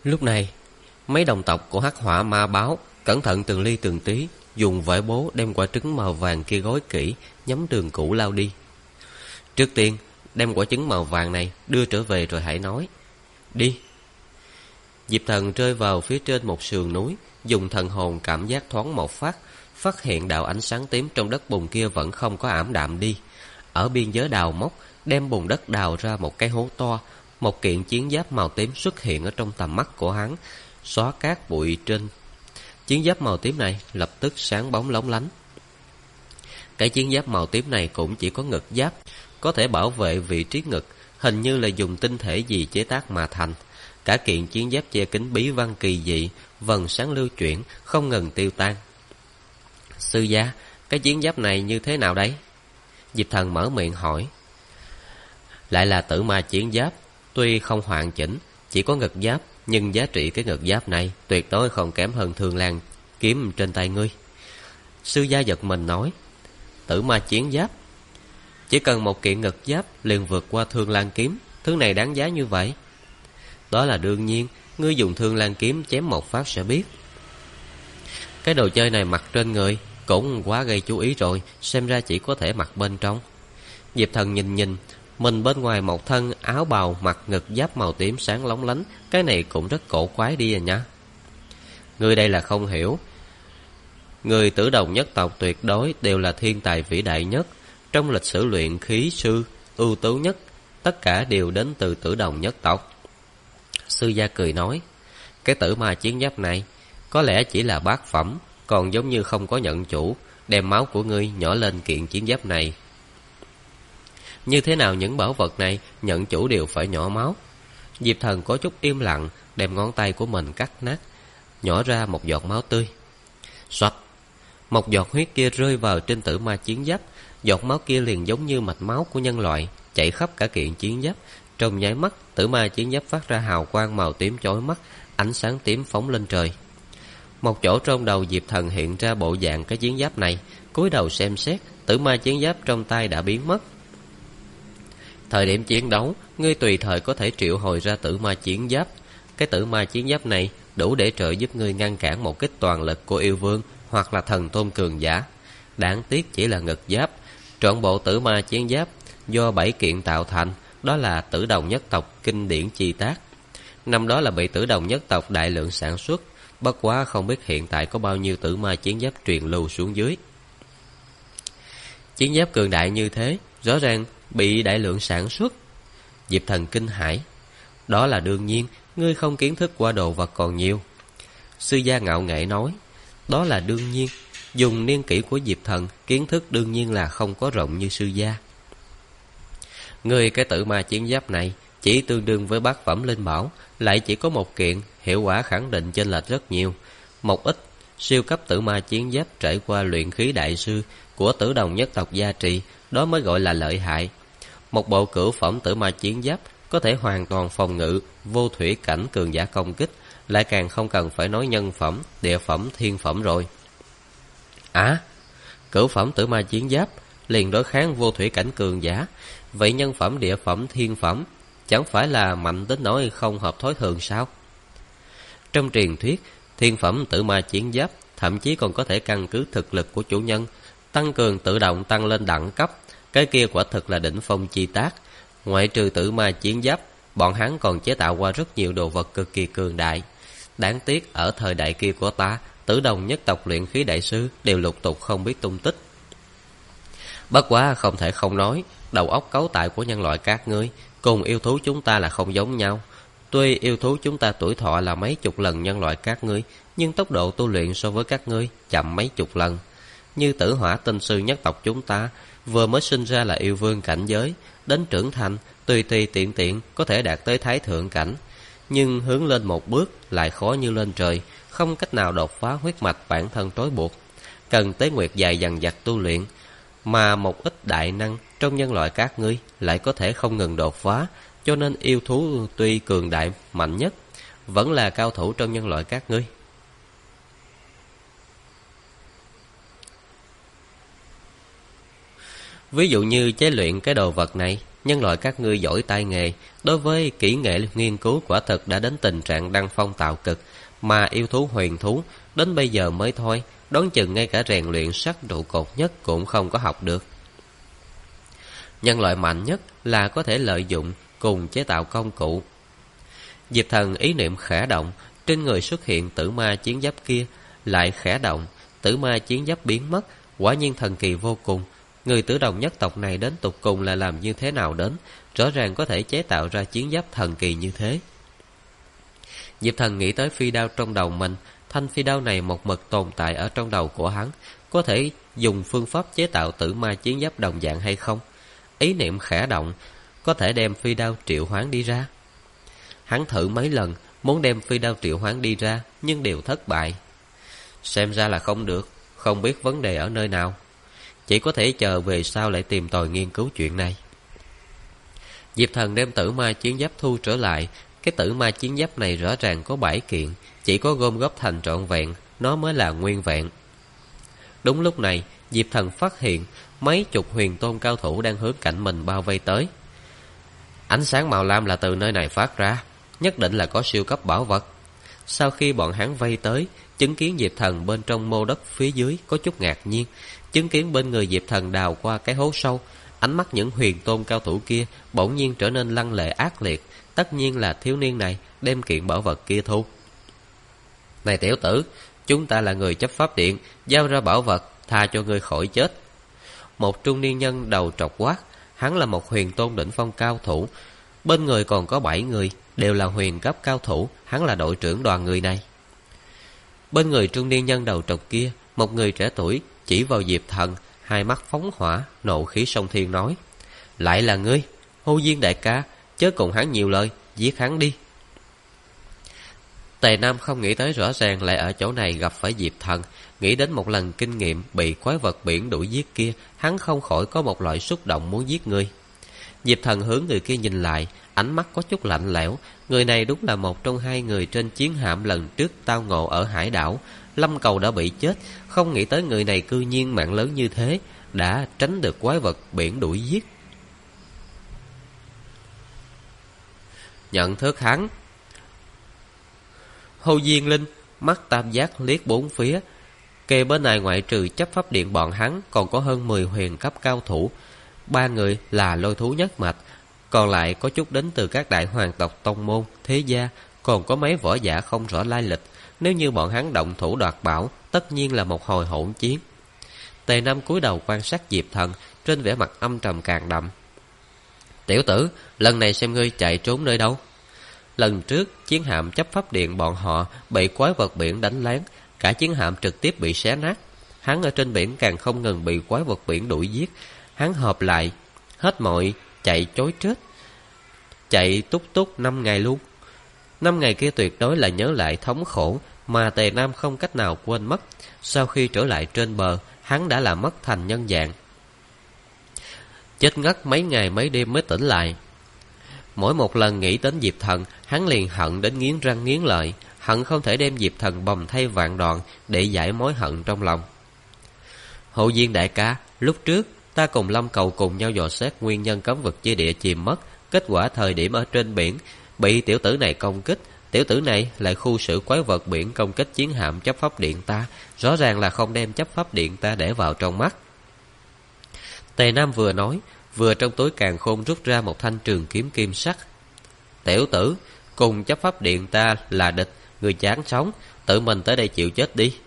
Lúc này, mấy đồng tộc của Hắc Hỏa Ma Báo cẩn thận từng ly từng tí, dùng vải bố đem quả trứng màu vàng kia gói kỹ, nhắm đường cũ lao đi. Trước tiên, đem quả trứng màu vàng này đưa trở về rồi hãy nói. Đi. Diệp Thần rơi vào phía trên một sườn núi, dùng thần hồn cảm giác thoáng một phát, phát hiện đạo ánh sáng tím trong đất bùn kia vẫn không có ảm đạm đi. Ở biên giới đào móc, đem bùn đất đào ra một cái hố to, một kiện chiến giáp màu tím xuất hiện ở trong tầm mắt của hắn, xóa cát bụi trên. Chiến giáp màu tím này lập tức sáng bóng lóng lánh. Cái chiến giáp màu tím này cũng chỉ có ngực giáp, có thể bảo vệ vị trí ngực, hình như là dùng tinh thể gì chế tác mà thành. Cả kiện chiến giáp che kín bí văn kỳ dị, vầng sáng lưu chuyển, không ngừng tiêu tan. Sư gia, cái chiến giáp này như thế nào đấy? Diệp Thần mở miệng hỏi. Lại là tử ma chiến giáp, tuy không hoàn chỉnh, chỉ có ngực giáp, nhưng giá trị cái ngực giáp này tuyệt đối không kém hơn Thương Lan kiếm trên tay ngươi. Sư gia giật mình nói. Tử ma chiến giáp? Chỉ cần một kiện ngực giáp liền vượt qua Thương Lan kiếm, thứ này đáng giá như vậy? Đó là đương nhiên, ngươi dùng Thương Lan kiếm chém một phát sẽ biết. Cái đồ chơi này mặc trên người cũng quá gây chú ý rồi, xem ra chỉ có thể mặc bên trong. Diệp Thần nhìn, mình bên ngoài một thân áo bào mặc ngực giáp màu tím sáng lóng lánh, cái này cũng rất cổ quái đi à nhá. Ngươi đây là không hiểu. Người Tử Đồng nhất tộc tuyệt đối đều là thiên tài vĩ đại nhất, trong lịch sử luyện khí sư ưu tú nhất, tất cả đều đến từ Tử Đồng nhất tộc. Sư gia cười nói, cái tử ma chiến giáp này có lẽ chỉ là bát phẩm, còn giống như không có nhận chủ, đem máu của ngươi nhỏ lên kiện chiến giáp này. Như thế nào những bảo vật này nhận chủ đều phải nhỏ máu? Diệp Thần có chút im lặng, đem ngón tay của mình cắt nát, nhỏ ra một giọt máu tươi. Xoạch, một giọt huyết kia rơi vào trên tử ma chiến giáp, giọt máu kia liền giống như mạch máu của nhân loại, chạy khắp cả kiện chiến giáp. Trong nháy mắt, tử ma chiến giáp phát ra hào quang màu tím chói mắt, ánh sáng tím phóng lên trời. Một chỗ trong đầu Diệp Thần hiện ra bộ dạng cái chiến giáp này, cúi đầu xem xét, tử ma chiến giáp trong tay đã biến mất. Thời điểm chiến đấu, ngươi tùy thời có thể triệu hồi ra tử ma chiến giáp. Cái tử ma chiến giáp này đủ để trợ giúp ngươi ngăn cản một kích toàn lực của yêu vương hoặc là thần tôn cường giả. Đáng tiếc chỉ là ngực giáp. Trọn bộ tử ma chiến giáp do 7 kiện tạo thành, đó là Tử Đồng nhất tộc kinh điển chi tác. Năm đó là bị Tử Đồng nhất tộc đại lượng sản xuất, bất quá không biết hiện tại có bao nhiêu tử ma chiến giáp truyền lưu xuống dưới. Chiến giáp cường đại như thế, rõ ràng bị đại lượng sản xuất. Diệp Thần kinh hãi. Đó là đương nhiên, ngươi không kiến thức qua đồ vật còn nhiều. Sư gia ngạo nghễ nói. Đó là đương nhiên, dùng niên kỷ của Diệp Thần, kiến thức đương nhiên là không có rộng như sư gia. Ngươi cái tử ma chiến giáp này chỉ tương đương với bát phẩm linh bảo, lại chỉ có một kiện, hiệu quả khẳng định chênh lệch rất nhiều. Một ít siêu cấp tử ma chiến giáp trải qua luyện khí đại sư của Tử Đồng nhất tộc gia trì, đó mới gọi là lợi hại. Một bộ cửu phẩm tử ma chiến giáp có thể hoàn toàn phòng ngự vô thủy cảnh cường giả công kích, lại càng không cần phải nói nhân phẩm, địa phẩm, thiên phẩm rồi. Cửu phẩm tử ma chiến giáp liền đối kháng vô thủy cảnh cường giả, vậy nhân phẩm, địa phẩm, thiên phẩm chẳng phải là mạnh đến nỗi không hợp thói thường sao? Trong truyền thuyết, thiên phẩm tử ma chiến giáp thậm chí còn có thể căn cứ thực lực của chủ nhân tăng cường tự động tăng lên đẳng cấp, cái kia quả thực là đỉnh phong chi tác. Ngoại trừ tử ma chiến giáp, bọn hắn còn chế tạo qua rất nhiều đồ vật cực kỳ cường đại. Đáng tiếc ở thời đại kia của ta, Tử Đồng nhất tộc luyện khí đại sư đều lục tục không biết tung tích. Bất quá không thể không nói, đầu óc cấu tạo của nhân loại các ngươi cùng yêu thú chúng ta là không giống nhau. Tuy yêu thú chúng ta tuổi thọ là mấy chục lần nhân loại các ngươi, nhưng tốc độ tu luyện so với các ngươi chậm mấy chục lần. Như Tử Hỏa tinh sư nhất tộc chúng ta vừa mới sinh ra là yêu vương cảnh giới, đến trưởng thành tùy tùy tiện tiện có thể đạt tới thái thượng cảnh, nhưng hướng lên một bước lại khó như lên trời, không cách nào đột phá huyết mạch bản thân trói buộc, cần tế nguyệt dài dằng dặc tu luyện. Mà một ít đại năng trong nhân loại các ngươi lại có thể không ngừng đột phá, cho nên yêu thú tuy cường đại mạnh nhất vẫn là cao thủ trong nhân loại các ngươi. Ví dụ như chế luyện cái đồ vật này, Nhân loại các ngươi giỏi tay nghề, đối với kỹ nghệ nghiên cứu quả thực đã đến tình trạng đăng phong tạo cực, mà yêu thú huyền thú đến bây giờ mới thôi, đoán chừng ngay cả rèn luyện sắt trụ cột nhất cũng không có học được. Nhân loại mạnh nhất là có thể lợi dụng cùng chế tạo công cụ. Diệp Thần ý niệm khẽ động, trên người xuất hiện tử ma chiến giáp kia lại khẽ động, tử ma chiến giáp biến mất, quả nhiên thần kỳ vô cùng. Người Tử Đồng nhất tộc này đến tục cùng là làm như thế nào đến, rõ ràng có thể chế tạo ra chiến giáp thần kỳ như thế. Diệp Thần nghĩ tới phi đao trong đầu mình, thanh phi đao này một mực tồn tại ở trong đầu của hắn, có thể dùng phương pháp chế tạo tử ma chiến giáp đồng dạng hay không? Ý niệm khẽ động, có thể đem phi đao triệu hoán đi ra. Hắn thử mấy lần, muốn đem phi đao triệu hoán đi ra, nhưng đều thất bại. Xem ra là không được, không biết vấn đề ở nơi nào. Chỉ có thể chờ về sau lại tìm tòi nghiên cứu chuyện này. Diệp Thần đem tử ma chiến giáp thu trở lại. Cái tử ma chiến giáp này rõ ràng có 7 kiện, chỉ có gom góp thành trọn vẹn, nó mới là nguyên vẹn. Đúng lúc này, Diệp Thần phát hiện mấy chục huyền tôn cao thủ đang hướng cạnh mình bao vây tới. Ánh sáng màu lam là từ nơi này phát ra, nhất định là có siêu cấp bảo vật. Sau khi bọn hắn vây tới, chứng kiến Diệp Thần bên trong mô đất phía dưới có chút ngạc nhiên, chứng kiến bên người Diệp Thần đào qua cái hố sâu, ánh mắt những huyền tôn cao thủ kia bỗng nhiên trở nên lăng lệ ác liệt. Tất nhiên là thiếu niên này đem kiện bảo vật kia thu. Này tiểu tử, chúng ta là người chấp pháp điện, giao ra bảo vật, tha cho ngươi khỏi chết. Một trung niên nhân đầu trọc quát. Hắn là một huyền tôn đỉnh phong cao thủ, bên người còn có 7 người, đều là huyền cấp cao thủ. Hắn là đội trưởng đoàn người này. Bên người trung niên nhân đầu trọc kia, một người trẻ tuổi chỉ vào Diệp Thần, hai mắt phóng hỏa, nộ khí sông thiên nói: lại là ngươi, Hô Diên đại ca, chớ cùng hắn nhiều lời, giết hắn đi. Tề Nam không nghĩ tới rõ ràng lại ở chỗ này gặp phải Diệp Thần. Nghĩ đến một lần kinh nghiệm bị quái vật biển đuổi giết kia, hắn không khỏi có một loại xúc động muốn giết người. Diệp Thần hướng người kia nhìn lại, ánh mắt có chút lạnh lẽo. Người này đúng là một trong 2 người trên chiến hạm lần trước tao ngộ ở hải đảo. Lâm Cầu đã bị chết, không nghĩ tới người này cư nhiên mạng lớn như thế, đã tránh được quái vật biển đuổi giết. Nhận thức hắn. Hồ Diên Linh mắt tam giác liếc bốn phía. Kề bên này ngoại trừ chấp pháp điện bọn hắn, còn có hơn 10 huyền cấp cao thủ. 3 người là lôi thú nhất mạch, còn lại có chút đến từ các đại hoàng tộc tông môn, thế gia, còn có mấy võ giả không rõ lai lịch. Nếu như bọn hắn động thủ đoạt bảo, tất nhiên là một hồi hỗn chiến. Tề Nam cúi đầu quan sát Diệp Thần, trên vẻ mặt âm trầm càng đậm. Tiểu tử, lần này xem ngươi chạy trốn nơi đâu. Lần trước chiến hạm chấp pháp điện bọn họ bị quái vật biển đánh lén, cả chiến hạm trực tiếp bị xé nát. Hắn ở trên biển càng không ngừng bị quái vật biển đuổi giết. Hắn hợp lại hết mọi chạy chối chết, chạy túc túc 5 ngày luôn. 5 ngày kia tuyệt đối là nhớ lại thống khổ mà Tề Nam không cách nào quên mất. Sau khi trở lại trên bờ, hắn đã làm mất thành nhân dạng, chết ngất mấy ngày mấy đêm mới tỉnh lại. Mỗi một lần nghĩ đến Diệp Thần, hắn liền hận đến nghiến răng nghiến lợi, hận không thể đem Diệp Thần bầm thay vạn đoạn để giải mối hận trong lòng. Hậu Diên đại ca, lúc trước ta cùng Lâm Cầu cùng nhau dò xét nguyên nhân cấm vực chi địa chìm mất. Kết quả thời điểm ở trên biển bị tiểu tử này công kích. Tiểu tử này lại khu xử quái vật biển công kích chiến hạm chấp pháp điện ta, rõ ràng là không đem chấp pháp điện ta để vào trong mắt. Tề Nam vừa nói, vừa trong túi càn khôn rút ra một thanh trường kiếm kim sắc. Tiểu tử, cùng chấp pháp điện ta là địch, người chán sống, tự mình tới đây chịu chết đi.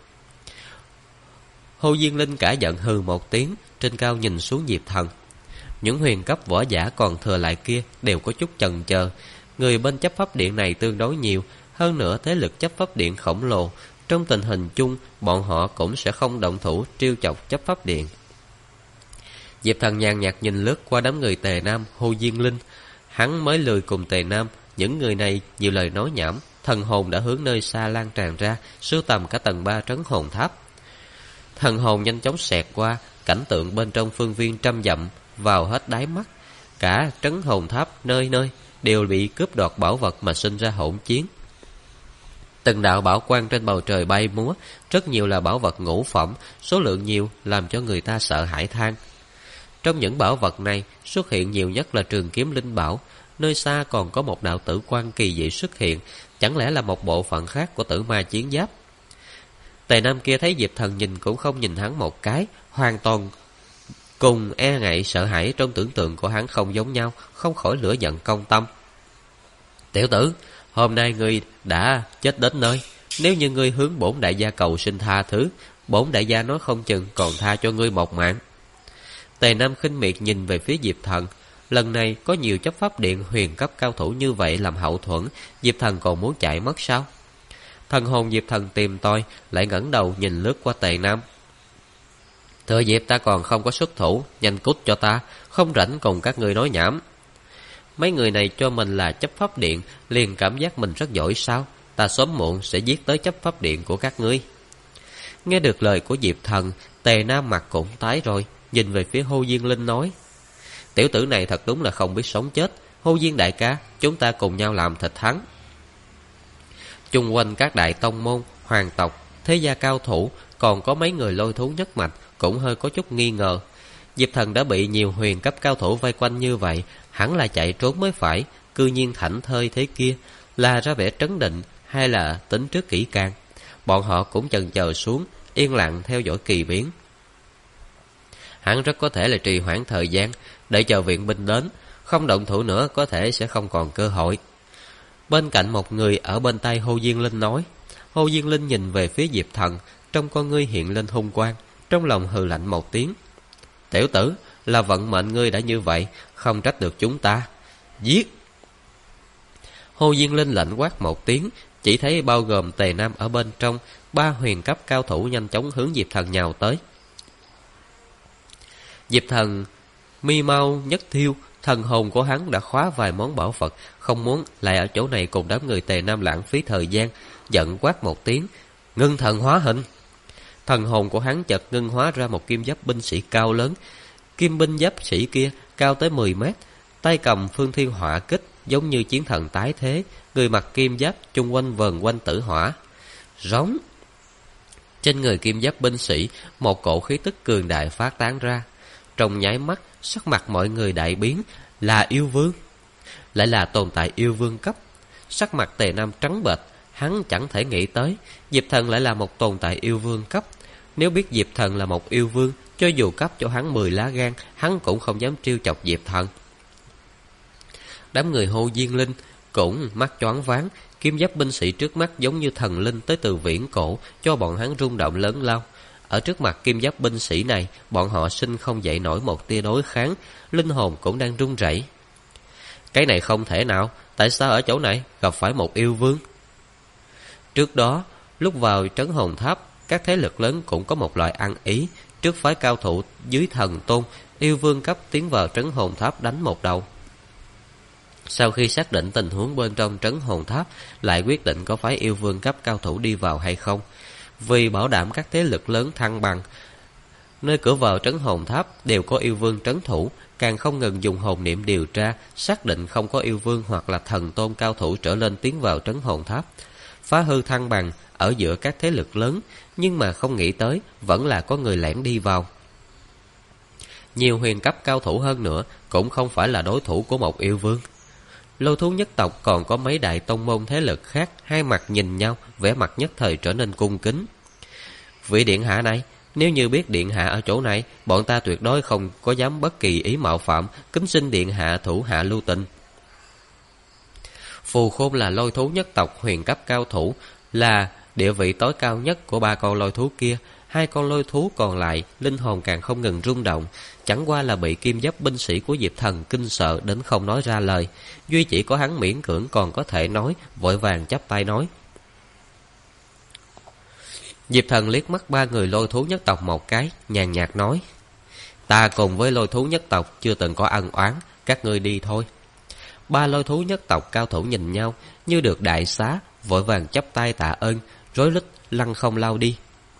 Hồ Diên Linh cả giận hừ một tiếng, trên cao nhìn xuống Diệp Thần. Những huyền cấp võ giả còn thừa lại kia đều có chút chần chờ. Người bên chấp pháp điện này tương đối nhiều, hơn nữa thế lực chấp pháp điện khổng lồ. Trong tình hình chung, bọn họ cũng sẽ không động thủ trêu chọc chấp pháp điện. Diệp Thần nhàn nhạt nhìn lướt qua đám người Tề Nam, Hồ Diên Linh. Hắn mới lười cùng Tề Nam, những người này nhiều lời nói nhảm. Thần hồn đã hướng nơi xa lan tràn ra, sưu tầm cả tầng 3 trấn hồn tháp. Thần hồn nhanh chóng xẹt qua, cảnh tượng bên trong phương viên trăm dặm vào hết đáy mắt. Cả trấn hồn tháp nơi nơi đều bị cướp đoạt bảo vật mà sinh ra hỗn chiến. Từng đạo bảo quang trên bầu trời bay múa, rất nhiều là bảo vật ngũ phẩm, số lượng nhiều làm cho người ta sợ hãi than. Trong những bảo vật này xuất hiện nhiều nhất là trường kiếm linh bảo. Nơi xa còn có một đạo tử quan kỳ dị xuất hiện, chẳng lẽ là một bộ phận khác của tử ma chiến giáp? Tề Nam kia thấy Diệp Thần nhìn cũng không nhìn hắn một cái, hoàn toàn cùng e ngại sợ hãi trong tưởng tượng của hắn không giống nhau, không khỏi lửa giận công tâm. Tiểu tử, hôm nay ngươi đã chết đến nơi, nếu như ngươi hướng bổn đại gia cầu xin tha thứ, bổn đại gia nói không chừng còn tha cho ngươi một mạng. Tề Nam khinh miệt nhìn về phía Diệp Thần. Lần này có nhiều chấp pháp điện huyền cấp cao thủ như vậy làm hậu thuẫn, Diệp Thần còn muốn chạy mất sao? Thần hồn Diệp Thần tìm tôi, lại ngẩng đầu nhìn lướt qua Tề Nam. Thừa dịp ta còn không có xuất thủ, nhanh cút cho ta, không rảnh cùng các ngươi nói nhảm. Mấy người này cho mình là chấp pháp điện, liền cảm giác mình rất giỏi sao? Ta sớm muộn sẽ giết tới chấp pháp điện của các ngươi. Nghe được lời của Diệp Thần, Tề Nam mặt cũng tái rồi, nhìn về phía Hồ Diên Linh nói: Tiểu tử này thật đúng là không biết sống chết. Hồ Diên đại ca, chúng ta cùng nhau làm thịt hắn. Chung quanh các đại tông môn, hoàng tộc, thế gia cao thủ, còn có mấy người lôi thú nhất mạch cũng hơi có chút nghi ngờ. Diệp Thần đã bị nhiều huyền cấp cao thủ vây quanh như vậy, hẳn là chạy trốn mới phải. Cư nhiên thảnh thơi thế kia, là ra vẻ trấn định hay là tính trước kỹ càng? Bọn họ cũng chần chờ xuống, yên lặng theo dõi kỳ biến. Hắn rất có thể là trì hoãn thời gian, để chờ viện binh đến, không động thủ nữa có thể sẽ không còn cơ hội. Bên cạnh một người ở bên tay Hồ Diên Linh nói. Hồ Diên Linh nhìn về phía Diệp Thần, trong con ngươi hiện lên hung quang, trong lòng hừ lạnh một tiếng. Tiểu tử, là vận mệnh ngươi đã như vậy, không trách được chúng ta. Giết! Hồ Diên Linh lạnh quát một tiếng, chỉ thấy bao gồm Tề Nam ở bên trong, 3 huyền cấp cao thủ nhanh chóng hướng Diệp Thần nhào tới. Diệp Thần mi mau nhất thiêu, thần hồn của hắn đã khóa vài món bảo vật, không muốn lại ở chỗ này cùng đám người Tề Nam lãng phí thời gian, giận quát một tiếng, ngưng thần hóa hình. Thần hồn của hắn chợt ngưng hóa ra một kim giáp binh sĩ cao lớn. Kim binh giáp sĩ kia cao tới 10 mét, tay cầm phương thiên hỏa kích, giống như chiến thần tái thế, người mặc kim giáp chung quanh vờn quanh tử hỏa. Rống! Trên người kim giáp binh sĩ, một cổ khí tức cường đại phát tán ra. Trong nháy mắt, sắc mặt mọi người đại biến, là yêu vương. Lại là tồn tại yêu vương cấp. Sắc mặt Tề Nam trắng bệch, hắn chẳng thể nghĩ tới Diệp Thần lại là một tồn tại yêu vương cấp. Nếu biết Diệp Thần là một yêu vương, cho dù cấp cho hắn 10 lá gan, hắn cũng không dám trêu chọc Diệp Thần. Đám người Hồ Diên Linh cũng mắt choáng váng, kim giáp binh sĩ trước mắt giống như thần linh tới từ viễn cổ, cho bọn hắn rung động lớn lao. Ở trước mặt kim giáp binh sĩ này, bọn họ sinh không dậy nổi một tia đối kháng, linh hồn cũng đang run rẩy. Cái này không thể nào, tại sao ở chỗ này gặp phải một yêu vương? Trước đó, lúc vào trấn hồn tháp, các thế lực lớn cũng có một loại ăn ý. Trước phái cao thủ dưới thần tôn, yêu vương cấp tiến vào trấn hồn tháp đánh một đầu. Sau khi xác định tình huống bên trong trấn hồn tháp, lại quyết định có phái yêu vương cấp cao thủ đi vào hay không. Vì bảo đảm các thế lực lớn thăng bằng, nơi cửa vào trấn hồn tháp đều có yêu vương trấn thủ, càng không ngừng dùng hồn niệm điều tra, xác định không có yêu vương hoặc là thần tôn cao thủ trở lên tiến vào trấn hồn tháp, phá hư thăng bằng ở giữa các thế lực lớn. Nhưng mà không nghĩ tới vẫn là có người lẻn đi vào. Nhiều huyền cấp cao thủ hơn nữa cũng không phải là đối thủ của một yêu vương. Lôi thú nhất tộc còn có mấy đại tông môn thế lực khác, hai mặt nhìn nhau, vẻ mặt nhất thời trở nên cung kính. Vị điện hạ này, nếu như biết điện hạ ở chỗ này, bọn ta tuyệt đối không có dám bất kỳ ý mạo phạm, kính xin điện hạ thủ hạ lưu tình. Phù Khôn là lôi thú nhất tộc huyền cấp cao thủ, là địa vị tối cao nhất của 3 con lôi thú kia. 2 con lôi thú còn lại, linh hồn càng không ngừng rung động, chẳng qua là bị kim giáp binh sĩ của Diệp Thần kinh sợ đến không nói ra lời. Duy chỉ có hắn miễn cưỡng còn có thể nói, vội vàng chắp tay nói. Diệp Thần liếc mắt 3 người lôi thú nhất tộc một cái, nhàn nhạt nói: Ta cùng với lôi thú nhất tộc chưa từng có ân oán, các ngươi đi thôi. 3 lôi thú nhất tộc cao thủ nhìn nhau như được đại xá, vội vàng chắp tay tạ ơn, rối rít lăn không lao đi.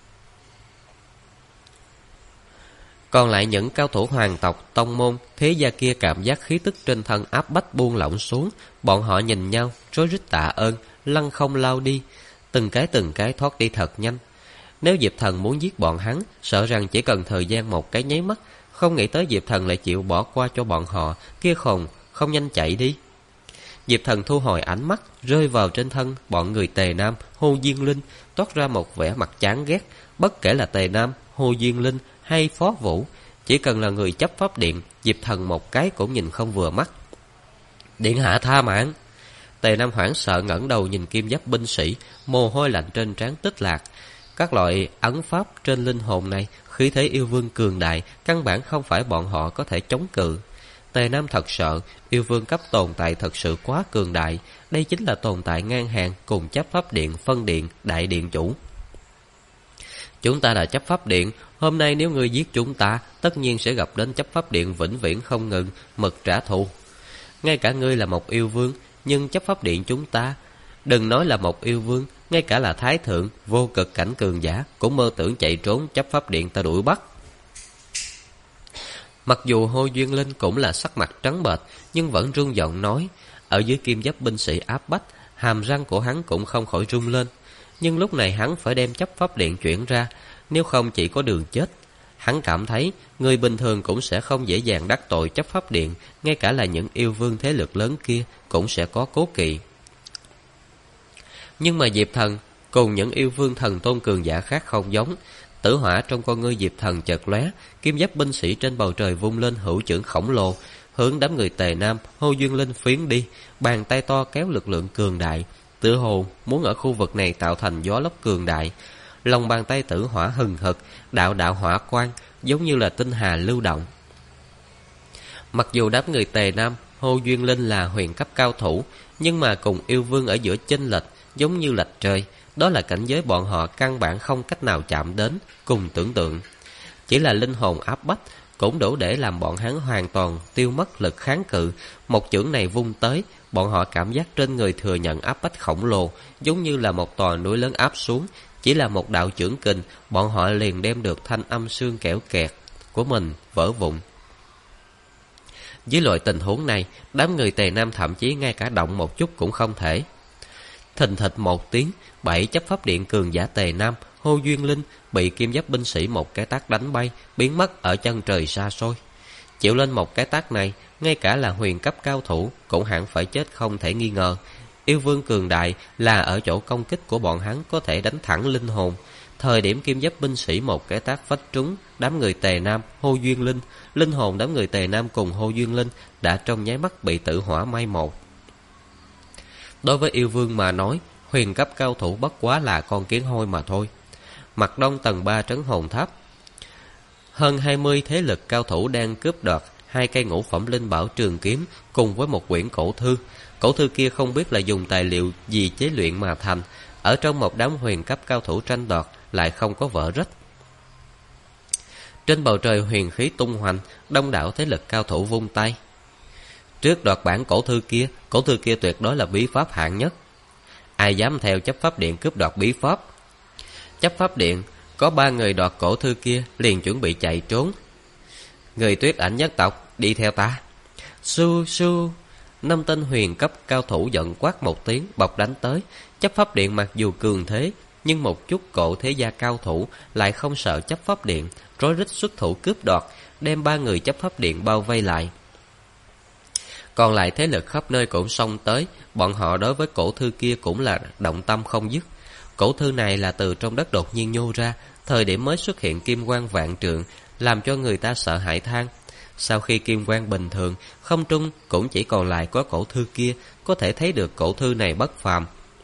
Còn lại những cao thủ hoàng tộc, tông môn, thế gia kia cảm giác khí tức trên thân áp bách buông lỏng xuống, bọn họ nhìn nhau, rối rít tạ ơn, lăn không lao đi, từng cái thoát đi thật nhanh. Nếu Diệp Thần muốn giết bọn hắn, sợ rằng chỉ cần thời gian một cái nháy mắt, Không nghĩ tới Diệp Thần lại chịu bỏ qua cho bọn họ. Kia khùng, không nhanh chạy đi. Diệp Thần thu hồi ánh mắt, rơi vào trên thân bọn người Tề Nam, Hồ Diên Linh, toát ra một vẻ mặt chán ghét. Bất kể là Tề Nam, Hồ Diên Linh hay Phó Vũ, chỉ cần là người chấp pháp điện, Diệp Thần một cái cũng nhìn không vừa mắt. Điện hạ tha mạng. Tề Nam hoảng sợ ngẩng đầu nhìn kim giáp binh sĩ, mồ hôi lạnh trên trán tích lạc. Các loại ấn pháp trên linh hồn này, khí thế yêu vương cường đại, căn bản không phải bọn họ có thể chống cự. Tề Nam thật sợ, yêu vương cấp tồn tại thật sự quá cường đại. Đây chính là tồn tại ngang hàng cùng chấp pháp điện, phân điện, đại điện chủ. Chúng ta là chấp pháp điện, hôm nay nếu ngươi giết chúng ta, tất nhiên sẽ gặp đến chấp pháp điện vĩnh viễn không ngừng, mực trả thù. Ngay cả ngươi là một yêu vương, nhưng chấp pháp điện chúng ta, đừng nói là một yêu vương, ngay cả là thái thượng, vô cực cảnh cường giả, cũng mơ tưởng chạy trốn chấp pháp điện ta đuổi bắt. Mặc dù Hồ Duyên Linh cũng là sắc mặt trắng bệch, nhưng vẫn run giọng nói. Ở dưới kim giáp binh sĩ áp bách, hàm răng của hắn cũng không khỏi rung lên. Nhưng lúc này hắn phải đem chấp pháp điện chuyển ra, nếu không chỉ có đường chết. Hắn cảm thấy người bình thường cũng sẽ không dễ dàng đắc tội chấp pháp điện, ngay cả là những yêu vương thế lực lớn kia cũng sẽ có cố kỵ. Nhưng mà Diệp Thần cùng những yêu vương thần tôn cường giả khác không giống. Tử hỏa trong con ngươi Diệp Thần chợt lóe, kim giáp binh sĩ trên bầu trời vung lên hữu chưởng khổng lồ, hướng đám người Tề Nam, Hồ Duyên Linh phiến đi. Bàn tay to kéo lực lượng cường đại, tựa hồ muốn ở khu vực này tạo thành gió lốc cường đại. Lòng bàn tay tử hỏa hừng hực, đạo đạo hỏa quang giống như là tinh hà lưu động. Mặc dù đám người Tề Nam, Hồ Duyên Linh là huyền cấp cao thủ, nhưng mà cùng yêu vương ở giữa chênh lệch giống như lệch trời. Đó là cảnh giới bọn họ căn bản không cách nào chạm đến, cùng tưởng tượng. Chỉ là linh hồn áp bách cũng đủ để làm bọn hắn hoàn toàn tiêu mất lực kháng cự. Một chưởng này vung tới, bọn họ cảm giác trên người thừa nhận áp bách khổng lồ, giống như là một tòa núi lớn áp xuống. Chỉ là một đạo chưởng kình, bọn họ liền đem được thanh âm xương kẽo kẹt của mình vỡ vụn. Dưới loại tình huống này, đám người Tề Nam thậm chí ngay cả động một chút cũng không thể. Thình thịch một tiếng, 7 chấp pháp điện cường giả Tề Nam, Hồ Duyên Linh bị kim giáp binh sĩ một cái tát đánh bay, biến mất ở chân trời xa xôi. Chịu lên một cái tát này, ngay cả là huyền cấp cao thủ cũng hẳn phải chết không thể nghi ngờ. Yêu vương cường đại là ở chỗ công kích của bọn hắn có thể đánh thẳng linh hồn. Thời điểm kim giáp binh sĩ một cái tát phách trúng đám người Tề Nam, Hồ Duyên Linh, linh hồn đám người Tề Nam cùng Hồ Duyên Linh đã trong nháy mắt bị tử hỏa mai một. Đối với yêu vương mà nói, huyền cấp cao thủ bất quá là con kiến hôi mà thôi. Mặt đông tầng 3 trấn hồn tháp, hơn 20 thế lực cao thủ đang cướp đoạt 2 cây ngũ phẩm linh bảo trường kiếm cùng với một quyển cổ thư. Cổ thư kia không biết là dùng tài liệu gì chế luyện mà thành. Ở trong một đám huyền cấp cao thủ tranh đoạt lại không có vỡ rách. Trên bầu trời huyền khí tung hoành, đông đảo thế lực cao thủ vung tay. Trước đoạt bản cổ thư kia tuyệt đối là bí pháp hạng nhất. Ai dám theo chấp pháp điện cướp đoạt bí pháp? Chấp pháp điện có 3 người đoạt cổ thư kia liền chuẩn bị chạy trốn. Người Tuyết Ảnh nhất tộc, đi theo ta. Su su. 5 tên huyền cấp cao thủ giận quát một tiếng, bọc đánh tới. Chấp pháp điện mặc dù cường thế, nhưng một chút cổ thế gia cao thủ lại không sợ chấp pháp điện, rối rít xuất thủ cướp đoạt, đem 3 người chấp pháp điện bao vây lại. Còn lại thế lực khắp nơi cũng xông tới, bọn họ đối với cổ thư kia cũng là động tâm không dứt. Cổ thư này là từ trong đất đột nhiên nhô ra, thời điểm mới xuất hiện kim quang vạn trượng, làm cho người ta sợ hãi than. Sau khi kim quang bình thường, không trung cũng chỉ còn lại có cổ thư kia, có thể thấy được cổ thư này bất phàm.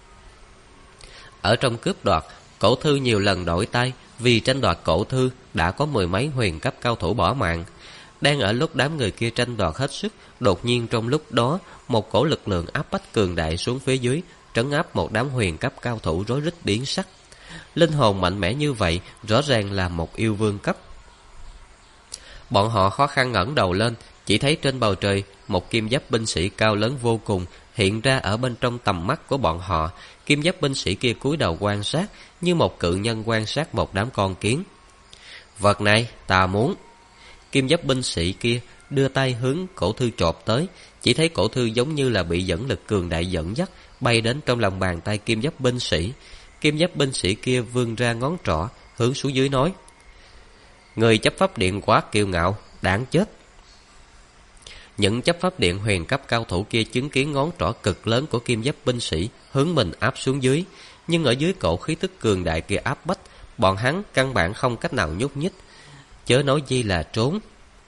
Ở trong cướp đoạt, cổ thư nhiều lần đổi tay, vì tranh đoạt cổ thư đã có 10 mấy huyền cấp cao thủ bỏ mạng. Đang ở lúc đám người kia tranh đoạt hết sức, đột nhiên trong lúc đó, một cổ lực lượng áp bách cường đại xuống phía dưới, trấn áp một đám huyền cấp cao thủ rối rít biến sắc. Linh hồn mạnh mẽ như vậy, rõ ràng là một yêu vương cấp. Bọn họ khó khăn ngẩng đầu lên, chỉ thấy trên bầu trời, một kim giáp binh sĩ cao lớn vô cùng hiện ra ở bên trong tầm mắt của bọn họ. Kim giáp binh sĩ kia cúi đầu quan sát, như một cự nhân quan sát một đám con kiến. Vật này ta muốn. Kim giáp binh sĩ kia đưa tay hướng cổ thư chộp tới, chỉ thấy cổ thư giống như là bị dẫn lực cường đại dẫn dắt, bay đến trong lòng bàn tay kim giáp binh sĩ. Kim giáp binh sĩ kia vươn ra ngón trỏ, hướng xuống dưới nói: Người chấp pháp điện quá kiêu ngạo, đáng chết. Những chấp pháp điện huyền cấp cao thủ kia chứng kiến ngón trỏ cực lớn của kim giáp binh sĩ hướng mình áp xuống dưới, nhưng ở dưới cổ khí tức cường đại kia áp bách, bọn hắn căn bản không cách nào nhúc nhích, chớ nói gì là trốn.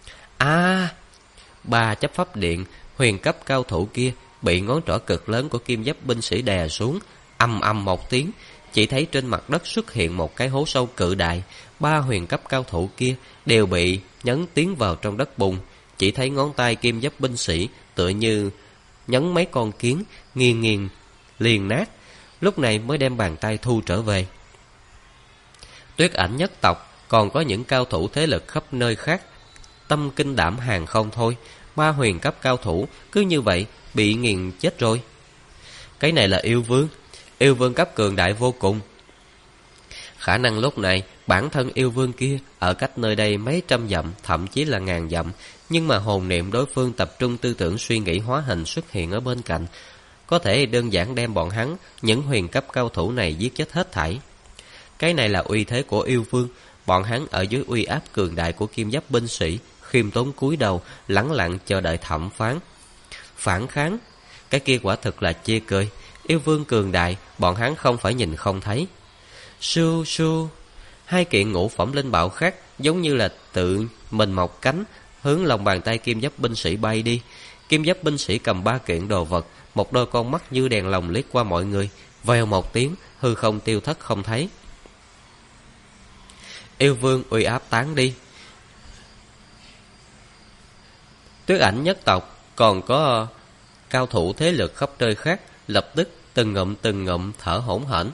Ba chấp pháp điện huyền cấp cao thủ kia bị ngón trỏ cực lớn của kim giáp binh sĩ đè xuống, ầm ầm một tiếng, chỉ thấy trên mặt đất xuất hiện một cái hố sâu cự đại. Ba huyền cấp cao thủ kia đều bị nhấn tiến vào trong đất bùn, chỉ thấy ngón tay kim giáp binh sĩ tựa như nhấn mấy con kiến, nghiền nghiền liền nát, lúc này mới đem bàn tay thu trở về. Tuyết Ảnh nhất tộc còn có những cao thủ thế lực khắp nơi khác, tâm kinh đảm hàng không thôi. Ba huyền cấp cao thủ cứ như vậy bị nghiền chết rồi. Cái này là yêu vương cấp cường đại vô cùng. Khả năng lúc này bản thân yêu vương kia ở cách nơi đây mấy trăm dặm, thậm chí là ngàn dặm, nhưng mà hồn niệm đối phương tập trung tư tưởng suy nghĩ hóa hình xuất hiện ở bên cạnh, có thể đơn giản đem bọn hắn, những huyền cấp cao thủ này giết chết hết thảy. Cái này là uy thế của yêu vương. Bọn hắn ở dưới uy áp cường đại của kim giáp binh sĩ, khiêm tốn cúi đầu, lẳng lặng chờ đợi thẩm phán. Phản kháng, cái kia quả thực là chê cười. Yêu vương cường đại, bọn hắn không phải nhìn không thấy. Su su, hai kiện ngũ phẩm linh bảo khác giống như là tự mình mọc cánh, hướng lòng bàn tay kim giáp binh sĩ bay đi. Kim giáp binh sĩ cầm ba kiện đồ vật, một đôi con mắt như đèn lồng liếc qua mọi người, vèo một tiếng, hư không tiêu thất không thấy. Yêu vương uy áp tán đi. Tuyết Ảnh nhất tộc còn có cao thủ thế lực khắp nơi khác lập tức từng ngụm thở hổn hển.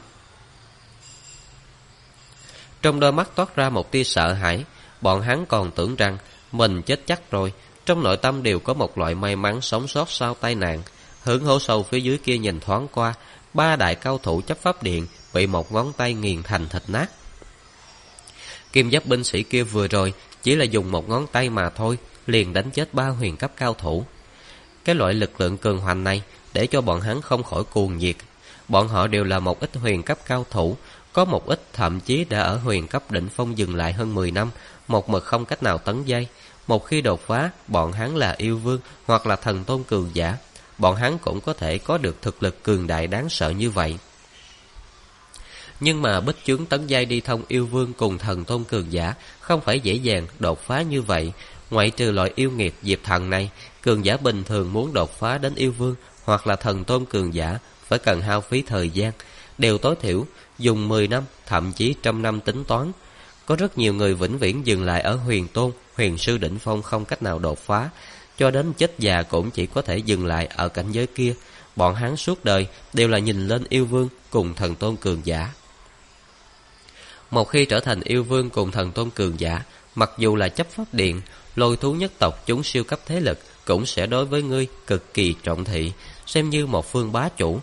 Trong đôi mắt toát ra một tia sợ hãi. Bọn hắn còn tưởng rằng mình chết chắc rồi, trong nội tâm đều có một loại may mắn sống sót sau tai nạn. Hướng hố sâu phía dưới kia nhìn thoáng qua, ba đại cao thủ chấp pháp điện bị một ngón tay nghiền thành thịt nát. Kim giáp binh sĩ kia vừa rồi chỉ là dùng một ngón tay mà thôi, liền đánh chết ba huyền cấp cao thủ. Cái loại lực lượng cường hoành này để cho bọn hắn không khỏi cuồng nhiệt. Bọn họ đều là một ít huyền cấp cao thủ, có một ít thậm chí đã ở huyền cấp đỉnh phong dừng lại hơn 10 năm, một mực không cách nào tấn giai. Một khi đột phá, bọn hắn là yêu vương hoặc là thần tôn cường giả, bọn hắn cũng có thể có được thực lực cường đại đáng sợ như vậy. Nhưng mà bích chướng tấn giai đi thông yêu vương cùng thần tôn cường giả không phải dễ dàng đột phá như vậy. Ngoại trừ loại yêu nghiệt diệp thần này, cường giả bình thường muốn đột phá đến yêu vương hoặc là thần tôn cường giả phải cần hao phí thời gian, đều tối thiểu dùng 10 năm, thậm chí 100 năm tính toán. Có rất nhiều người vĩnh viễn dừng lại ở huyền tôn, huyền sư đỉnh phong không cách nào đột phá, cho đến chết già cũng chỉ có thể dừng lại ở cảnh giới kia. Bọn hắn suốt đời đều là nhìn lên yêu vương cùng thần tôn cường giả. Một khi trở thành yêu vương cùng thần tôn cường giả, mặc dù là chấp pháp điện, lôi thú nhất tộc chúng siêu cấp thế lực cũng sẽ đối với ngươi cực kỳ trọng thị, xem như một phương bá chủ.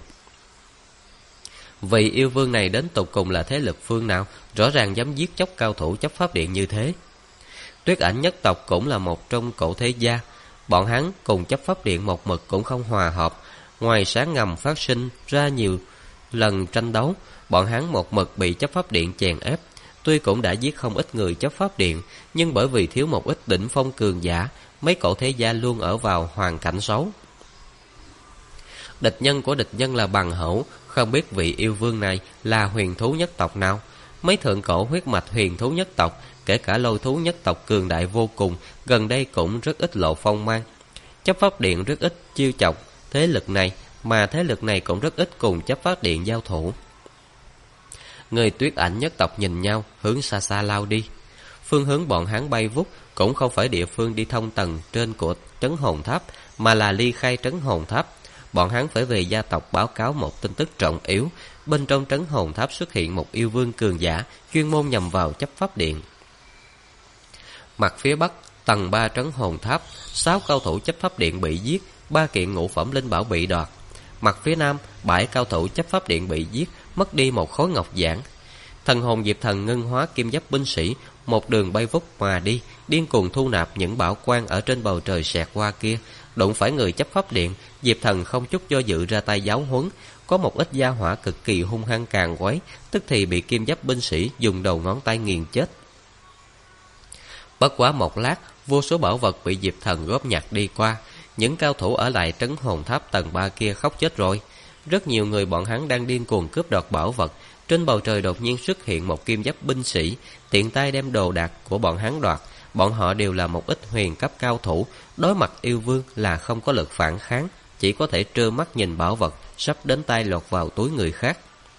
Vị yêu vương này đến tột cùng là thế lực phương nào, rõ ràng dám giết chóc cao thủ chấp pháp điện như thế. Tuyết Ảnh nhất tộc cũng là một trong cổ thế gia, bọn hắn cùng chấp pháp điện một mực cũng không hòa hợp, ngoài sáng ngầm phát sinh ra nhiều lần tranh đấu, bọn hắn một mực bị chấp pháp điện chèn ép. Tuy cũng đã giết không ít người chấp pháp điện, nhưng bởi vì thiếu một ít đỉnh phong cường giả, mấy cổ thế gia luôn ở vào hoàn cảnh xấu. Địch nhân của địch nhân là bằng hữu, không biết vị yêu vương này là huyền thú nhất tộc nào. Mấy thượng cổ huyết mạch huyền thú nhất tộc, kể cả lôi thú nhất tộc cường đại vô cùng, gần đây cũng rất ít lộ phong mang. Chấp pháp điện rất ít chiêu chọc thế lực này, mà thế lực này cũng rất ít cùng chấp pháp điện giao thủ. Người Tuyết Ảnh nhất tộc nhìn nhau, hướng xa xa lao đi. Phương hướng bọn hắn bay vút cũng không phải địa phương đi thông tầng trên của trấn hồn tháp, mà là ly khai trấn hồn tháp. Bọn hắn phải về gia tộc báo cáo một tin tức trọng yếu. Bên trong trấn hồn tháp xuất hiện một yêu vương cường giả, chuyên môn nhằm vào chấp pháp điện. Mặt phía bắc, tầng 3 trấn hồn tháp, 6 cao thủ chấp pháp điện bị giết, 3 kiện ngũ phẩm linh bảo bị đoạt. Mặt phía nam, 7 cao thủ chấp pháp điện bị giết, mất đi một khối ngọc giản. Thần hồn diệp thần ngân hóa kim giáp binh sĩ, một đường bay vút mà đi, điên cuồng thu nạp những bảo quang ở trên bầu trời xẹt qua kia. Đụng phải người chấp pháp điện, diệp thần không chút do dự ra tay giáo huấn. Có một ít gia hỏa cực kỳ hung hăng càn quấy, tức thì bị kim giáp binh sĩ dùng đầu ngón tay nghiền chết. Bất quá một lát, Vô số bảo vật bị Diệp Thần góp nhặt đi qua. Những cao thủ ở lại trấn hồn tháp tầng 3 kia khóc chết rồi. Rất nhiều người bọn hắn đang điên cuồng cướp đoạt bảo vật. Trên bầu trời đột nhiên xuất hiện một kim giáp binh sĩ, tiện tay đem đồ đạc của bọn hắn đoạt. Bọn họ đều là một ít huyền cấp cao thủ, đối mặt yêu vương là không có lực phản kháng, chỉ có thể trơ mắt nhìn bảo vật sắp đến tay lọt vào túi người khác.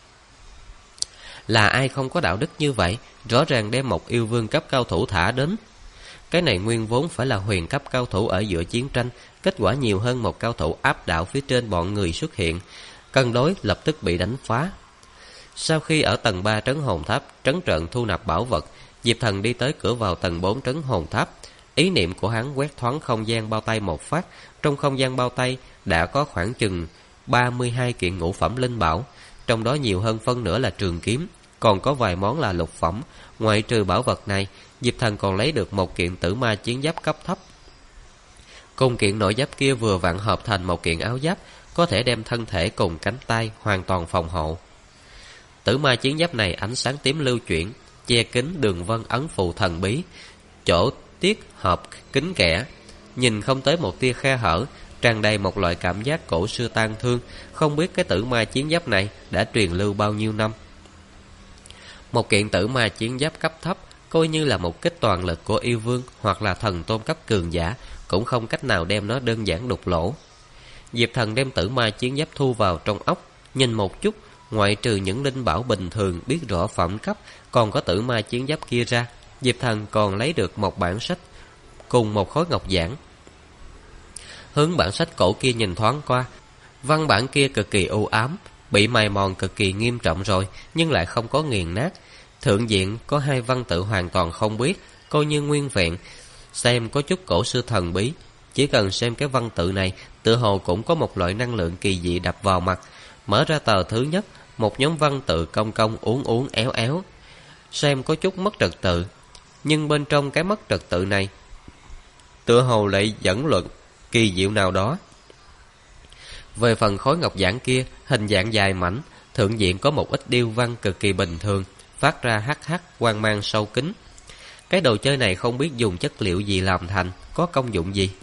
Là ai không có đạo đức như vậy, rõ ràng đem một yêu vương cấp cao thủ thả đến. Cái này nguyên vốn phải là huyền cấp cao thủ ở giữa chiến tranh, kết quả nhiều hơn một cao thủ áp đảo phía trên bọn người xuất hiện, cân đối lập tức bị đánh phá. Sau khi ở tầng 3 trấn hồn tháp trấn trận thu nạp bảo vật, Diệp Thần đi tới cửa vào tầng 4 trấn hồn tháp. Ý niệm của hắn quét thoáng không gian bao tay một phát, trong không gian bao tay đã có khoảng chừng 32 kiện ngũ phẩm linh bảo, trong đó nhiều hơn phân nửa là trường kiếm, còn có vài món là lục phẩm. Ngoại trừ bảo vật này, Diệp Thần còn lấy được một kiện tử ma chiến giáp cấp thấp. Cùng kiện nội giáp kia vừa vặn hợp thành một kiện áo giáp, có thể đem thân thể cùng cánh tay hoàn toàn phòng hộ. Tử ma chiến giáp này ánh sáng tím lưu chuyển, che kín đường vân ấn phù thần bí, chỗ tiết hợp kín kẽ, nhìn không tới một tia khe hở, tràn đầy một loại cảm giác cổ xưa tang thương. Không biết cái tử ma chiến giáp này đã truyền lưu bao nhiêu năm. Một kiện tử ma chiến giáp cấp thấp, coi như là một kích toàn lực của yêu vương hoặc là thần tôn cấp cường giả, cũng không cách nào đem nó đơn giản đục lỗ. Diệp Thần đem tử ma chiến giáp thu vào trong óc, nhìn một chút, ngoại trừ những linh bảo bình thường biết rõ phẩm cấp, còn có tử ma chiến giáp kia ra, Diệp Thần còn lấy được một bản sách cùng một khối ngọc giản. Hướng bản sách cổ kia nhìn thoáng qua, văn bản kia cực kỳ u ám, bị mài mòn cực kỳ nghiêm trọng rồi, nhưng lại không có nghiền nát. Thượng diện có hai văn tự hoàn toàn không biết, coi như nguyên vẹn, xem có chút cổ xưa thần bí. Chỉ cần xem cái văn tự này, tựa hồ cũng có một loại năng lượng kỳ dị đập vào mặt. Mở ra tờ thứ nhất, một nhóm văn tự cong cong uốn uốn éo éo, xem có chút mất trật tự. Nhưng bên trong cái mất trật tự này, tựa hồ lại dẫn luận kỳ diệu nào đó. Về phần khối ngọc giản kia, hình dạng dài mảnh, thượng diện có một ít điêu văn cực kỳ bình thường, phát ra hắc hắc quang mang sâu kín. Cái đồ chơi này không biết dùng chất liệu gì làm thành, có công dụng gì?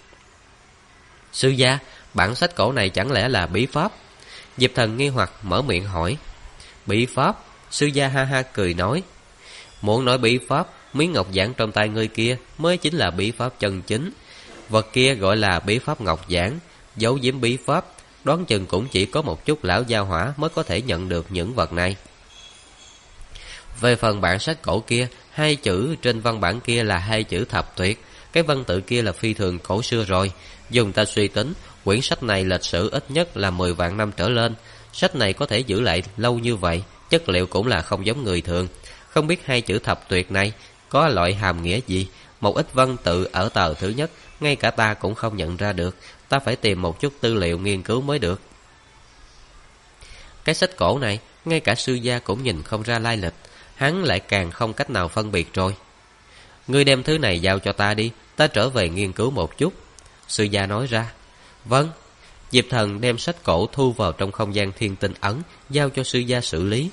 Sư gia, bản sách cổ này chẳng lẽ là bí pháp? Diệp Thần nghi hoặc mở miệng hỏi. Bí pháp? Sư gia ha ha cười nói. Muốn nói bí pháp, miếng ngọc giản trong tay ngươi kia mới chính là bí pháp chân chính. Vật kia gọi là bí pháp ngọc giản, giấu giếm bí pháp, đoán chừng cũng chỉ có một chút lão gia hỏa mới có thể nhận được những vật này. Về phần bản sách cổ kia, hai chữ trên văn bản kia là hai chữ thập tuyệt, cái văn tự kia là phi thường cổ xưa rồi. Dùng ta suy tính, quyển sách này lịch sử ít nhất là 10 vạn năm trở lên. Sách này có thể giữ lại lâu như vậy, chất liệu cũng là không giống người thường. Không biết hai chữ thập tuyệt này có loại hàm nghĩa gì. Một ít văn tự ở tờ thứ nhất, ngay cả ta cũng không nhận ra được. Ta phải tìm một chút tư liệu nghiên cứu mới được. Cái sách cổ này, ngay cả sư gia cũng nhìn không ra lai lịch, hắn lại càng không cách nào phân biệt rồi. Ngươi đem thứ này giao cho ta đi, ta trở về nghiên cứu một chút. Sư gia nói ra. Vâng. Diệp Thần đem sách cổ thu vào trong không gian thiên tinh ấn, giao cho sư gia xử lý.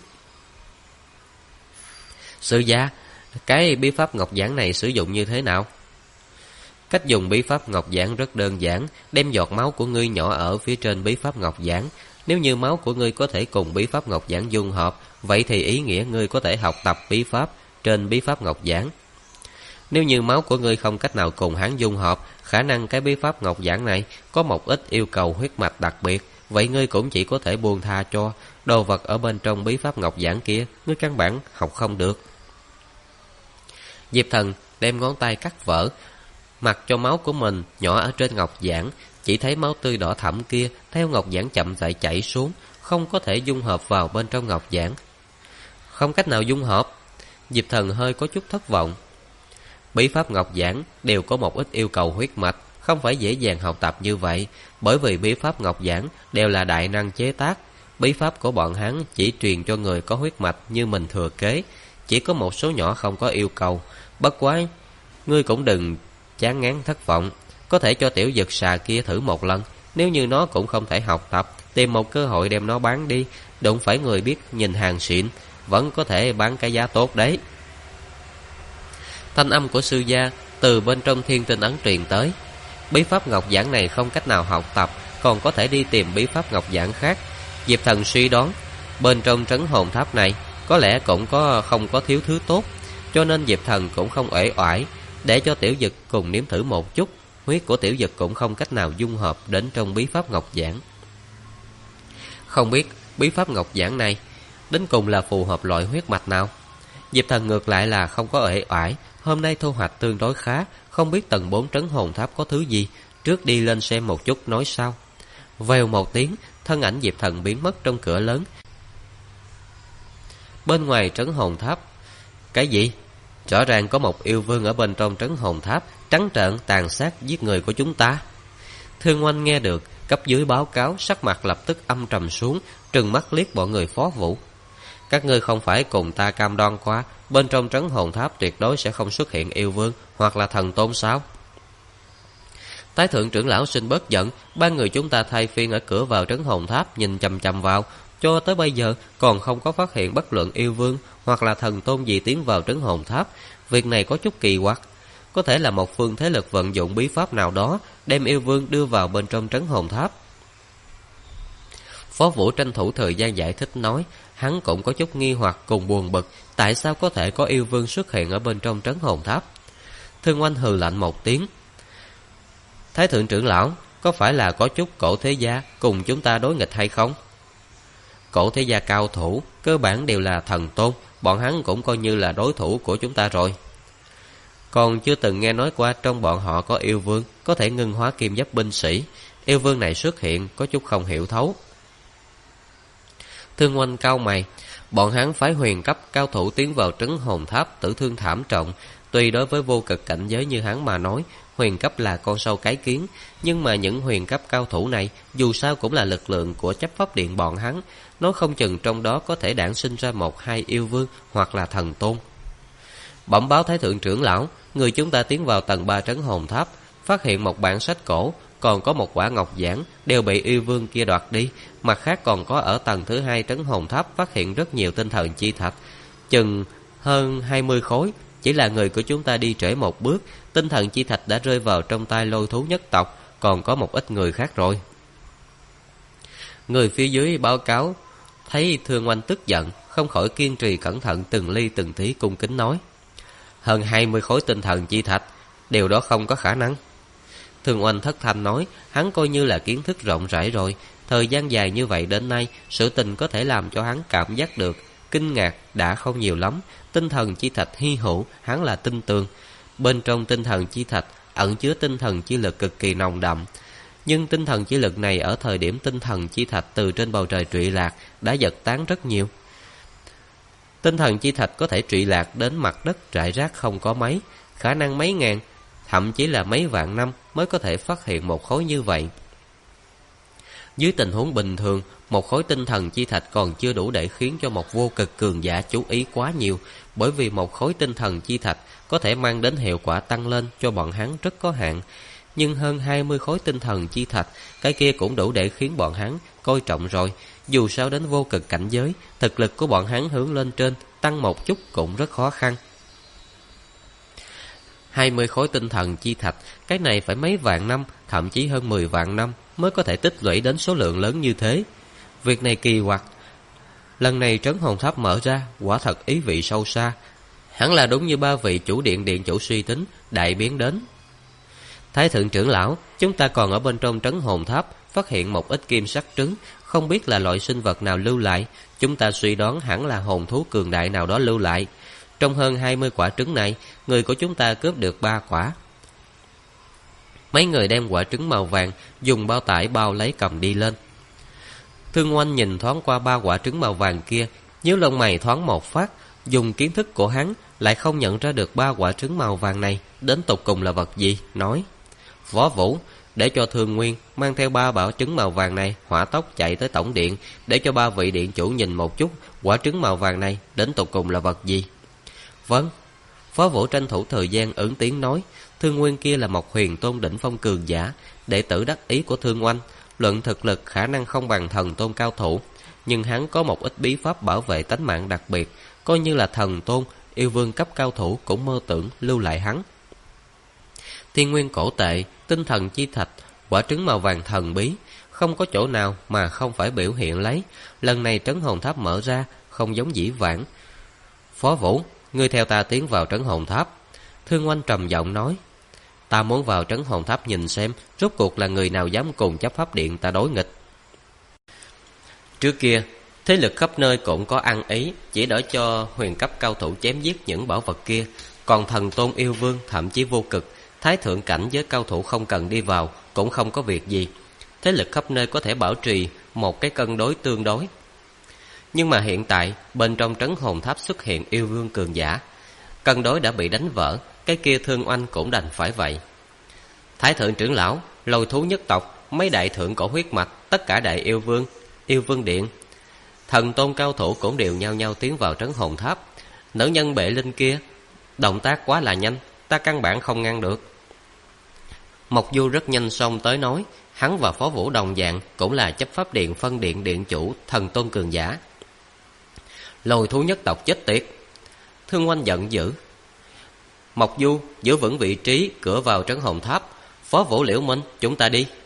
Sư gia, cái bí pháp ngọc giản này sử dụng như thế nào? Cách dùng bí pháp ngọc giản rất đơn giản, đem giọt máu của ngươi nhỏ ở phía trên bí pháp ngọc giản. Nếu như máu của ngươi có thể cùng bí pháp ngọc giản dung hợp, vậy thì ý nghĩa ngươi có thể học tập bí pháp trên bí pháp ngọc giản. Nếu như máu của ngươi không cách nào cùng hắn dung hợp, khả năng cái bí pháp ngọc giản này có một ít yêu cầu huyết mạch đặc biệt, vậy ngươi cũng chỉ có thể buông tha cho. Đồ vật ở bên trong bí pháp ngọc giản kia, ngươi căn bản học không được. Diệp Thần đem ngón tay cắt vỡ, mặc cho máu của mình nhỏ ở trên ngọc giản. Chỉ thấy máu tươi đỏ thẫm kia theo ngọc giản chậm rãi chảy xuống, không có thể dung hợp vào bên trong ngọc giản. Không cách nào dung hợp. Diệp Thần hơi có chút thất vọng. Bí pháp ngọc giản đều có một ít yêu cầu huyết mạch, không phải dễ dàng học tập như vậy. Bởi vì bí pháp ngọc giản đều là đại năng chế tác, bí pháp của bọn hắn chỉ truyền cho người có huyết mạch như mình thừa kế. Chỉ có một số nhỏ không có yêu cầu. Bất quá ngươi cũng đừng chán ngán thất vọng, có thể cho tiểu dực xà kia thử một lần. Nếu như nó cũng không thể học tập, tìm một cơ hội đem nó bán đi. Đụng phải người biết nhìn hàng xịn, vẫn có thể bán cái giá tốt đấy. Thanh âm của sư gia từ bên trong thiên tinh ấn truyền tới. Bí pháp ngọc giản này không cách nào học tập, còn có thể đi tìm bí pháp ngọc giản khác. Diệp Thần suy đoán bên trong trấn hồn tháp này có lẽ cũng không có thiếu thứ tốt, cho nên Diệp Thần cũng không uể oải, để cho Tiểu Dực cùng nếm thử một chút. Huyết của Tiểu Dực cũng không cách nào dung hợp đến trong bí pháp ngọc giản. Không biết bí pháp ngọc giản này đến cùng là phù hợp loại huyết mạch nào. Diệp Thần ngược lại là không có uể oải. Hôm nay thu hoạch tương đối khá, không biết tầng 4 trấn hồn tháp có thứ gì, trước đi lên xem một chút nói sau. Vèo một tiếng, thân ảnh Diệp Thần biến mất trong cửa lớn. Bên ngoài trấn hồn tháp, cái gì? Rõ ràng có một yêu vương ở bên trong trấn hồn tháp, trắng trợn tàn sát giết người của chúng ta. Thương Oanh nghe được cấp dưới báo cáo, sắc mặt lập tức âm trầm xuống, trừng mắt liếc bọn người Phó Vũ. Các ngươi không phải cùng ta cam đoan qua bên trong trấn hồn tháp tuyệt đối sẽ không xuất hiện yêu vương hoặc là thần tôn sao? Thái thượng trưởng lão xin bớt giận, ba người chúng ta thay phiên ở cửa vào trấn hồn tháp nhìn chằm chằm vào, cho tới bây giờ còn không có phát hiện bất luận yêu vương hoặc là thần tôn gì tiến vào trấn hồn tháp. Việc này có chút kỳ quặc, có thể là một phương thế lực vận dụng bí pháp nào đó đem yêu vương đưa vào bên trong trấn hồn tháp. Phó Vũ tranh thủ thời gian giải thích nói, hắn cũng có chút nghi hoặc cùng buồn bực, tại sao có thể có yêu vương xuất hiện ở bên trong trấn hồn tháp. Thương Oanh hừ lạnh một tiếng. Thái thượng trưởng lão, có phải là có chút cổ thế gia cùng chúng ta đối nghịch hay không? Cổ thế gia cao thủ cơ bản đều là thần tôn, bọn hắn cũng coi như là đối thủ của chúng ta rồi. Còn chưa từng nghe nói qua trong bọn họ có yêu vương có thể ngưng hóa kim giáp binh sĩ. Yêu vương này xuất hiện có chút không hiểu thấu. Thương Oanh cau mày, bọn hắn phái huyền cấp cao thủ tiến vào trấn hồn tháp, tử thương thảm trọng. Tuy đối với vô cực cảnh giới như hắn mà nói, huyền cấp là con sâu cái kiến, nhưng mà những huyền cấp cao thủ này dù sao cũng là lực lượng của chấp pháp điện bọn hắn, nói không chừng trong đó có thể đản sinh ra một hai yêu vương hoặc là thần tôn. Bẩm báo Thái thượng trưởng lão, người chúng ta tiến vào tầng 3 trấn hồn tháp, phát hiện một bản sách cổ, còn có một quả ngọc giản đều bị yêu vương kia đoạt đi. Mặt khác còn có ở tầng thứ 2 trấn hồn tháp phát hiện rất nhiều tinh thần chi thạch, chừng hơn 20 khối. Chỉ là người của chúng ta đi trễ một bước, tinh thần chi thạch đã rơi vào trong tay Lôi thú nhất tộc, còn có một ít người khác rồi. Người phía dưới báo cáo thấy Thương Oanh tức giận, không khỏi kiên trì cẩn thận từng ly từng tí cung kính nói, hơn 20 khối tinh thần chi thạch, điều đó không có khả năng. Thương Oanh thất thanh nói, hắn coi như là kiến thức rộng rãi rồi, thời gian dài như vậy đến nay, sự tình có thể làm cho hắn cảm giác được kinh ngạc đã không nhiều lắm. Tinh thần chi thạch hy hữu, hắn là tin tưởng. Bên trong tinh thần chi thạch ẩn chứa tinh thần chi lực cực kỳ nồng đậm, nhưng tinh thần chi lực này ở thời điểm tinh thần chi thạch từ trên bầu trời trụy lạc đã giật tán rất nhiều. Tinh thần chi thạch có thể trụy lạc đến mặt đất rải rác không có mấy, khả năng mấy ngàn, thậm chí là mấy vạn năm mới có thể phát hiện một khối như vậy. Dưới tình huống bình thường, một khối tinh thần chi thạch còn chưa đủ để khiến cho một vô cực cường giả chú ý quá nhiều, bởi vì một khối tinh thần chi thạch có thể mang đến hiệu quả tăng lên cho bọn hắn rất có hạn. Nhưng hơn 20 khối tinh thần chi thạch, cái kia cũng đủ để khiến bọn hắn coi trọng rồi. Dù sao đến vô cực cảnh giới, thực lực của bọn hắn hướng lên trên tăng một chút cũng rất khó khăn. 20 khối tinh thần chi thạch, cái này phải mấy vạn năm, thậm chí hơn 10 vạn năm mới có thể tích lũy đến số lượng lớn như thế. Việc này kỳ quặc. Lần này trấn hồn tháp mở ra, quả thật ý vị sâu xa. Hẳn là đúng như ba vị chủ điện chủ suy tính, đại biến đến. Thái thượng trưởng lão, chúng ta còn ở bên trong trấn hồn tháp phát hiện một ít kim sắc trứng, không biết là loại sinh vật nào lưu lại. Chúng ta suy đoán hẳn là hồn thú cường đại nào đó lưu lại. Trong hơn 20 quả trứng này, người của chúng ta cướp được 3 quả. Mấy người đem quả trứng màu vàng dùng bao tải bao lấy cầm đi lên. Thương Oanh nhìn thoáng qua 3 quả trứng màu vàng kia, nhíu lông mày thoáng một phát. Dùng kiến thức của hắn lại không nhận ra được 3 quả trứng màu vàng này đến tột cùng là vật gì, nói: Võ Vũ, để cho Thương Nguyên mang theo 3 quả trứng màu vàng này hỏa tốc chạy tới tổng điện, để cho 3 vị điện chủ nhìn một chút quả trứng màu vàng này đến tột cùng là vật gì. Vâng. Phó Vũ tranh thủ thời gian ứng tiếng nói. Thương Nguyên kia là một huyền tôn đỉnh phong cường giả, đệ tử đắc ý của Thương Oanh. Luận thực lực khả năng không bằng thần tôn cao thủ, nhưng hắn có một ít bí pháp bảo vệ tánh mạng đặc biệt, coi như là thần tôn, yêu vương cấp cao thủ cũng mơ tưởng lưu lại hắn. Thiên nguyên cổ tệ, tinh thần chi thạch, quả trứng màu vàng thần bí, không có chỗ nào mà không phải biểu hiện lấy. Lần này trấn hồn tháp mở ra, không giống dĩ vãng. Phó Vũ, ngươi theo ta tiến vào trấn hồn tháp. Thương Oanh trầm giọng nói. Ta muốn vào trấn hồn tháp nhìn xem rốt cuộc là người nào dám cùng chấp pháp điện ta đối nghịch. Trước kia, thế lực khắp nơi cũng có ăn ý, chỉ đỡ cho huyền cấp cao thủ chém giết những bảo vật kia. Còn thần tôn yêu vương thậm chí vô cực, thái thượng cảnh với cao thủ không cần đi vào, cũng không có việc gì. Thế lực khắp nơi có thể bảo trì một cái cân đối tương đối. Nhưng mà hiện tại, bên trong trấn hồn tháp xuất hiện yêu vương cường giả. Cân đối đã bị đánh vỡ, cái kia Thương Oanh cũng đành phải vậy. Thái thượng trưởng lão, Lôi thú nhất tộc, mấy đại thượng cổ huyết mạch, tất cả đại yêu vương điện, thần tôn cao thủ cũng đều nhao nhao tiến vào trấn hồn tháp. Nữ nhân bệ linh kia động tác quá là nhanh, ta căn bản không ngăn được. Mộc Du rất nhanh xông tới nói, hắn và Phó Vũ đồng dạng cũng là chấp pháp điện phân điện điện chủ thần tôn cường giả. Lôi thú nhất tộc chết tiệt! Thương Oanh giận dữ. Mộc Du giữ vững vị trí cửa vào trấn hồn tháp. Phó Vũ, Liễu Minh, chúng ta đi.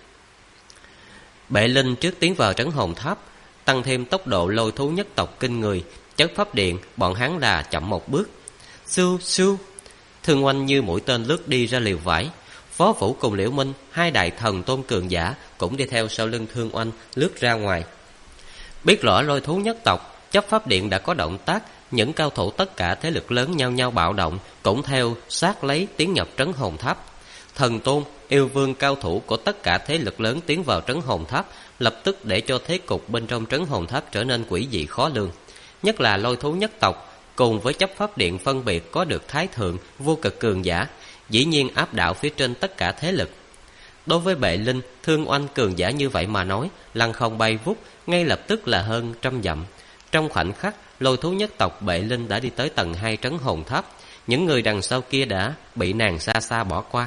Bệ linh trước tiến vào trấn hồn tháp, tăng thêm tốc độ lôi thú nhất tộc kinh người. Chất pháp điện bọn hắn là chậm một bước. Xu xu, Thương Oanh như mũi tên lướt đi ra liều vải. Phó Vũ cùng Liễu Minh, hai đại thần tôn cường giả cũng đi theo sau lưng Thương Oanh lướt ra ngoài. Biết rõ lôi thú nhất tộc, chấp pháp điện đã có động tác, những cao thủ tất cả thế lực lớn nhao nhao bạo động, cũng theo sát lấy tiến nhập trấn hồn tháp. Thần tôn, yêu vương cao thủ của tất cả thế lực lớn tiến vào trấn hồn tháp, lập tức để cho thế cục bên trong trấn hồn tháp trở nên quỷ dị khó lường. Nhất là lôi thú nhất tộc cùng với chấp pháp điện phân biệt có được thái thượng vô cực cường giả, dĩ nhiên áp đảo phía trên tất cả thế lực. Đối với bệ linh, Thương Oanh cường giả như vậy mà nói, lăng không bay vút, ngay lập tức là hơn 100 dặm. Trong khoảnh khắc, lôi thú nhất tộc bệ linh đã đi tới tầng 2 trấn hồn tháp. Những người đằng sau kia đã bị nàng xa xa bỏ qua.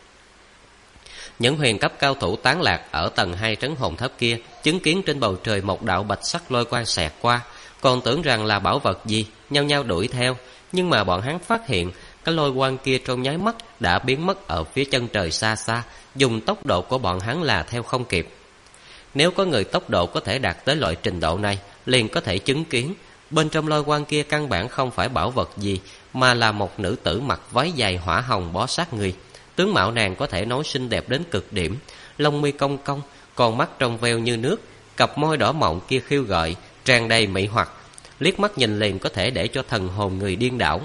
Những huyền cấp cao thủ tán lạc ở tầng 2 trấn hồn tháp kia, chứng kiến trên bầu trời một đạo bạch sắc lôi quang xẹt qua, còn tưởng rằng là bảo vật gì, nhao nhao đuổi theo. Nhưng mà bọn hắn phát hiện cái lôi quang kia trong nháy mắt đã biến mất ở phía chân trời xa xa, dùng tốc độ của bọn hắn là theo không kịp. Nếu có người tốc độ có thể đạt tới loại trình độ này, liền có thể chứng kiến bên trong lôi quang kia căn bản không phải bảo vật gì, mà là một nữ tử mặc váy dài hỏa hồng bó sát người. Tướng mạo nàng có thể nói xinh đẹp đến cực điểm, lông mi cong cong, con mắt trong veo như nước, cặp môi đỏ mọng kia khiêu gợi, tràn đầy mị hoặc, liếc mắt nhìn liền có thể để cho thần hồn người điên đảo.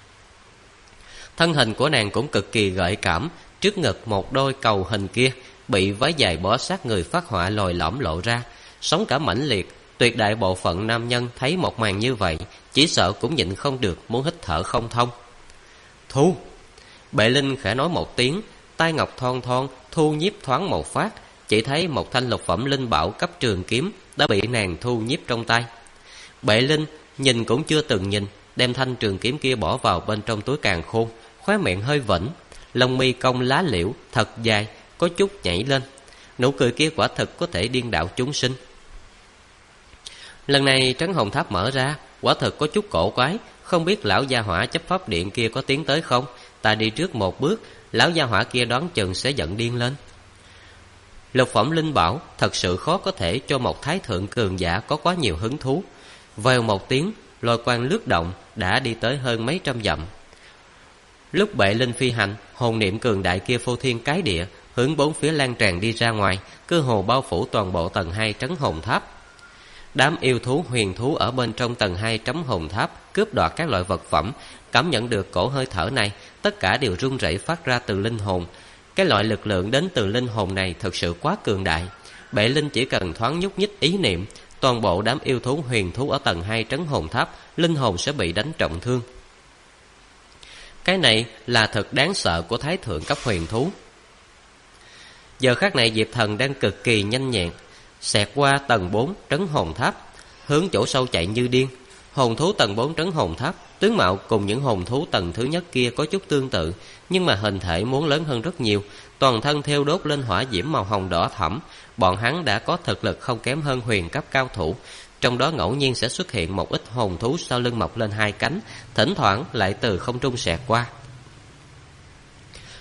Thân hình của nàng cũng cực kỳ gợi cảm, trước ngực một đôi cầu hình kia bị váy dài bó sát người phát họa lồi lõm lộ ra, sóng cả mãnh liệt. Tuyệt đại bộ phận nam nhân thấy một màn như vậy, chỉ sợ cũng nhịn không được muốn hít thở không thông. Thu! Bệ linh khẽ nói một tiếng, tay ngọc thon thon thu nhiếp thoáng một phát, chỉ thấy một thanh lục phẩm linh bảo cấp trường kiếm đã bị nàng thu nhiếp trong tay. Bệ linh nhìn cũng chưa từng nhìn, đem thanh trường kiếm kia bỏ vào bên trong túi càn khôn, khóe miệng hơi vĩnh, lông mi cong lá liễu thật dài, có chút nhảy lên. Nụ cười kia quả thực có thể điên đảo chúng sinh. Lần này trấn hồn tháp mở ra, quả thực có chút cổ quái, không biết lão gia hỏa chấp pháp điện kia có tiến tới không. Ta đi trước một bước, lão gia hỏa kia đoán chừng sẽ giận điên lên. Lục phẩm linh bảo thật sự khó có thể cho một thái thượng cường giả có quá nhiều hứng thú. Vèo một tiếng, lôi quang lướt động đã đi tới hơn mấy trăm dặm. Lúc bệ linh phi hành, hồn niệm cường đại kia phô thiên cái địa, hướng bốn phía lan tràn đi ra ngoài, cơ hồ bao phủ toàn bộ tầng 2 trấn hồn tháp. Đám yêu thú huyền thú ở bên trong tầng 2 trấn hồn tháp cướp đoạt các loại vật phẩm, cảm nhận được cổ hơi thở này, tất cả đều run rẩy phát ra từ linh hồn. Cái loại lực lượng đến từ linh hồn này thực sự quá cường đại. Bệ linh chỉ cần thoáng nhúc nhích ý niệm, toàn bộ đám yêu thú huyền thú ở tầng 2 trấn hồn tháp, linh hồn sẽ bị đánh trọng thương. Cái này là thật đáng sợ của thái thượng cấp huyền thú. Giờ khắc này Diệp Thần đang cực kỳ nhanh nhẹn, xẹt qua tầng 4 trấn hồn tháp, hướng chỗ sâu chạy như điên. Hồn thú tầng 4 trấn hồn tháp, tướng mạo cùng những hồn thú tầng thứ nhất kia có chút tương tự, nhưng mà hình thể muốn lớn hơn rất nhiều, toàn thân thiêu đốt lên hỏa diễm màu hồng đỏ thẫm. Bọn hắn đã có thực lực không kém hơn huyền cấp cao thủ, trong đó ngẫu nhiên sẽ xuất hiện một ít hồn thú sau lưng mọc lên hai cánh, thỉnh thoảng lại từ không trung xẹt qua.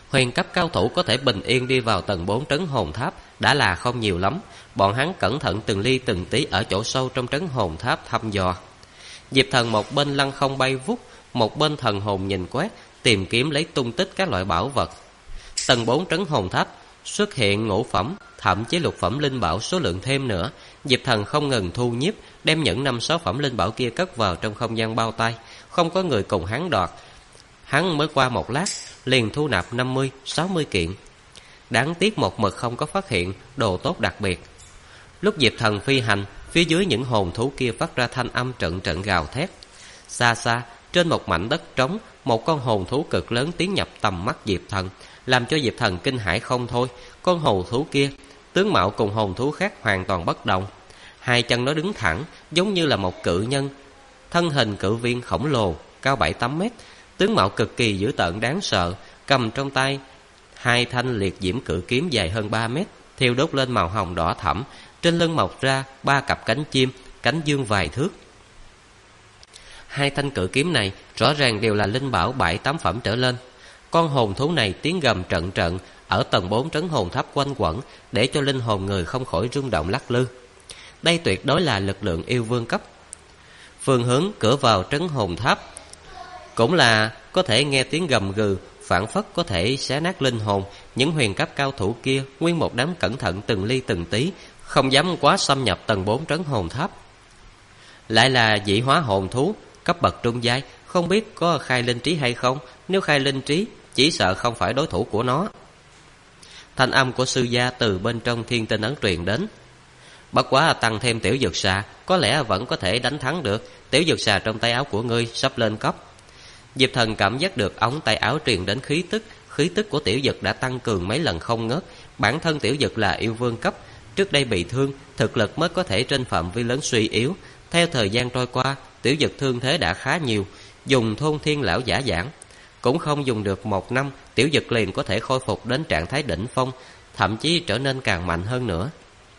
Huyền cấp cao thủ có thể bình yên đi vào tầng 4 trấn hồn tháp đã là không nhiều lắm. Bọn hắn cẩn thận từng ly từng tí ở chỗ sâu trong trấn hồn tháp thăm dò. Diệp Thần một bên lăng không bay vút, một bên thần hồn nhìn quét, tìm kiếm lấy tung tích các loại bảo vật. Tầng 4 trấn hồn tháp xuất hiện ngũ phẩm, thậm chí lục phẩm linh bảo số lượng thêm nữa. Diệp Thần không ngừng thu nhiếp, đem những 5-6 phẩm linh bảo kia cất vào trong không gian bao tay. Không có người cùng hắn đoạt. Hắn mới qua một lát liền thu nạp 50-60 kiện. Đáng tiếc một mực không có phát hiện đồ tốt đặc biệt. Lúc Diệp Thần phi hành, phía dưới những hồn thú kia phát ra thanh âm trận trận gào thét. Xa xa, trên một mảnh đất trống, một con hồn thú cực lớn tiến nhập tầm mắt Diệp Thần, làm cho Diệp Thần kinh hãi không thôi. Con hồn thú kia, tướng mạo cùng hồn thú khác hoàn toàn bất đồng. Hai chân nó đứng thẳng, giống như là một cự nhân. Thân hình cự viên khổng lồ, cao 7-8 mét, tướng mạo cực kỳ dữ tợn đáng sợ, cầm trong tay hai thanh liệt diễm cự kiếm dài hơn 3 mét, thiêu đốt lên màu hồng đỏ thẫm, trên lưng mọc ra 3 cặp cánh chim, cánh dương vài thước. Hai thanh cự kiếm này rõ ràng đều là linh bảo 7-8 phẩm trở lên. Con hồn thú này tiếng gầm trận trận ở tầng 4 trấn hồn tháp quanh quẩn, để cho linh hồn người không khỏi rung động lắc lư. Đây tuyệt đối là lực lượng yêu vương cấp. Phương hướng cửa vào trấn hồn tháp cũng là có thể nghe tiếng gầm gừ, phảng phất có thể xé nát linh hồn. Những huyền cấp cao thủ kia nguyên một đám cẩn thận từng ly từng tí, không dám quá xâm nhập tầng 4 trấn hồn tháp. Lại là dị hóa hồn thú cấp bậc trung giai, không biết có khai linh trí hay không. Nếu khai linh trí, chỉ sợ không phải đối thủ của nó. Thanh âm của sư gia từ bên trong thiên tinh ấn truyền đến. Bất quá tăng thêm tiểu dược xà, có lẽ vẫn có thể đánh thắng được. Tiểu dược xà trong tay áo của ngươi sắp lên cấp. Diệp Thần cảm giác được ống tay áo truyền đến khí tức của tiểu dực đã tăng cường mấy lần không ngớt. Bản thân tiểu dực là yêu vương cấp, trước đây bị thương, thực lực mới có thể trên phạm vi lớn suy yếu. Theo thời gian trôi qua, tiểu dực thương thế đã khá nhiều, dùng thôn thiên lão giả giảng, cũng không dùng được 1 năm, tiểu dực liền có thể khôi phục đến trạng thái đỉnh phong, thậm chí trở nên càng mạnh hơn nữa.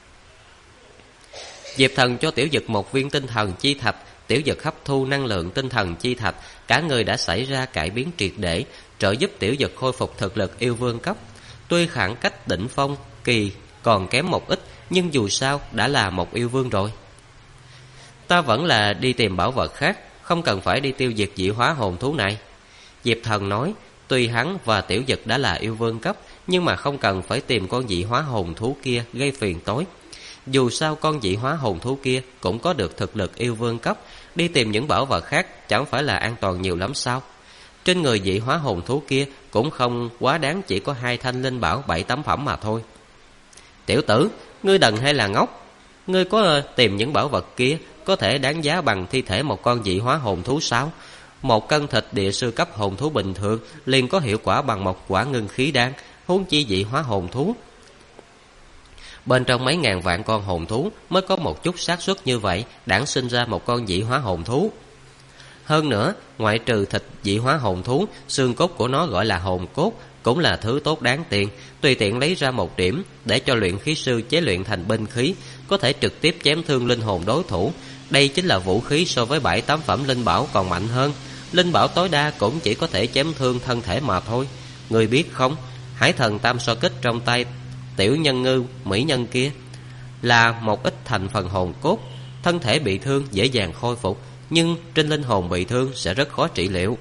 Diệp Thần cho tiểu dực một viên tinh thần chi thạch. Tiểu dực hấp thu năng lượng tinh thần chi thạch, cả người đã xảy ra cải biến triệt để, trợ giúp tiểu dực khôi phục thực lực yêu vương cấp. Tuy khoảng cách đỉnh phong kỳ còn kém một ít, nhưng dù sao đã là một yêu vương rồi. Ta vẫn là đi tìm bảo vật khác, không cần phải đi tiêu diệt dị hóa hồn thú này. Diệp Thần nói, tuy hắn và tiểu dực đã là yêu vương cấp, nhưng mà không cần phải tìm con dị hóa hồn thú kia gây phiền toái. Dù sao con dị hóa hồn thú kia cũng có được thực lực yêu vương cấp, đi tìm những bảo vật khác chẳng phải là an toàn nhiều lắm sao? Trên người dị hóa hồn thú kia cũng không quá đáng, chỉ có 2 thanh linh bảo 7-8 phẩm mà thôi. Tiểu tử, ngươi đần hay là ngốc? Ngươi có tìm những bảo vật kia có thể đáng giá bằng thi thể một con dị hóa hồn thú sao? 1 cân thịt địa sư cấp hồn thú bình thường liền có hiệu quả bằng 1 quả ngưng khí đan, huống chi dị hóa hồn thú. Bên trong mấy ngàn vạn con hồn thú mới có một chút xác suất như vậy đản sinh ra một con dị hóa hồn thú. Hơn nữa, ngoại trừ thịt dị hóa hồn thú, xương cốt của nó gọi là hồn cốt, cũng là thứ tốt đáng tiền. Tùy tiện lấy ra 1 điểm để cho luyện khí sư chế luyện thành binh khí, có thể trực tiếp chém thương linh hồn đối thủ. Đây chính là vũ khí so với 7-8 phẩm linh bảo còn mạnh hơn. Linh bảo tối đa cũng chỉ có thể chém thương thân thể mà thôi. Người biết không, Hải Thần Tam So Kích trong tay tiểu nhân ngư mỹ nhân kia là một ít thành phần hồn cốt. Thân thể bị thương dễ dàng khôi phục, nhưng trên linh hồn bị thương sẽ rất khó trị liệu.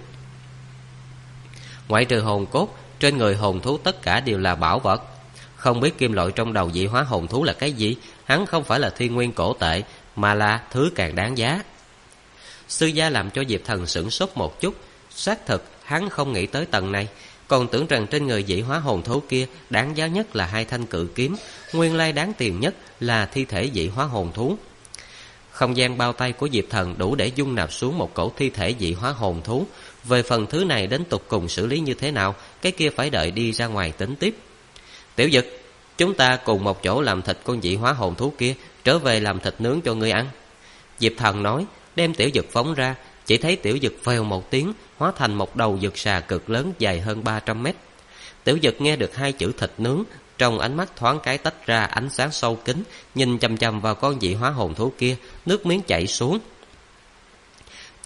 Ngoại trừ hồn cốt, trên người hồn thú tất cả đều là bảo vật. Không biết kim loại trong đầu dị hóa hồn thú là cái gì, hắn không phải là thiên nguyên cổ tệ, mà là thứ càng đáng giá. Sư gia làm cho Diệp Thần sửng sốt một chút. Xác thực hắn không nghĩ tới tầng này, còn tưởng rằng trên người dị hóa hồn thú kia đáng giá nhất là 2 thanh cự kiếm, nguyên lai đáng tiền nhất là thi thể dị hóa hồn thú. Không gian bao tay của Diệp Thần đủ để dung nạp xuống một cổ thi thể dị hóa hồn thú. Về phần thứ này đến tục cùng xử lý như thế nào, cái kia phải đợi đi ra ngoài tính tiếp. Tiểu Dực, chúng ta cùng một chỗ làm thịt con dị hóa hồn thú kia, trở về làm thịt nướng cho ngươi ăn. Diệp Thần nói, đem Tiểu Dực phóng ra. Chỉ thấy Tiểu Dực vèo một tiếng, hóa thành một đầu dực xà cực lớn dài hơn 300 mét. Tiểu Dực nghe được 2 chữ thịt nướng, trong ánh mắt thoáng cái tách ra ánh sáng sâu kín, nhìn chằm chằm vào con dị hóa hồn thú kia, nước miếng chảy xuống.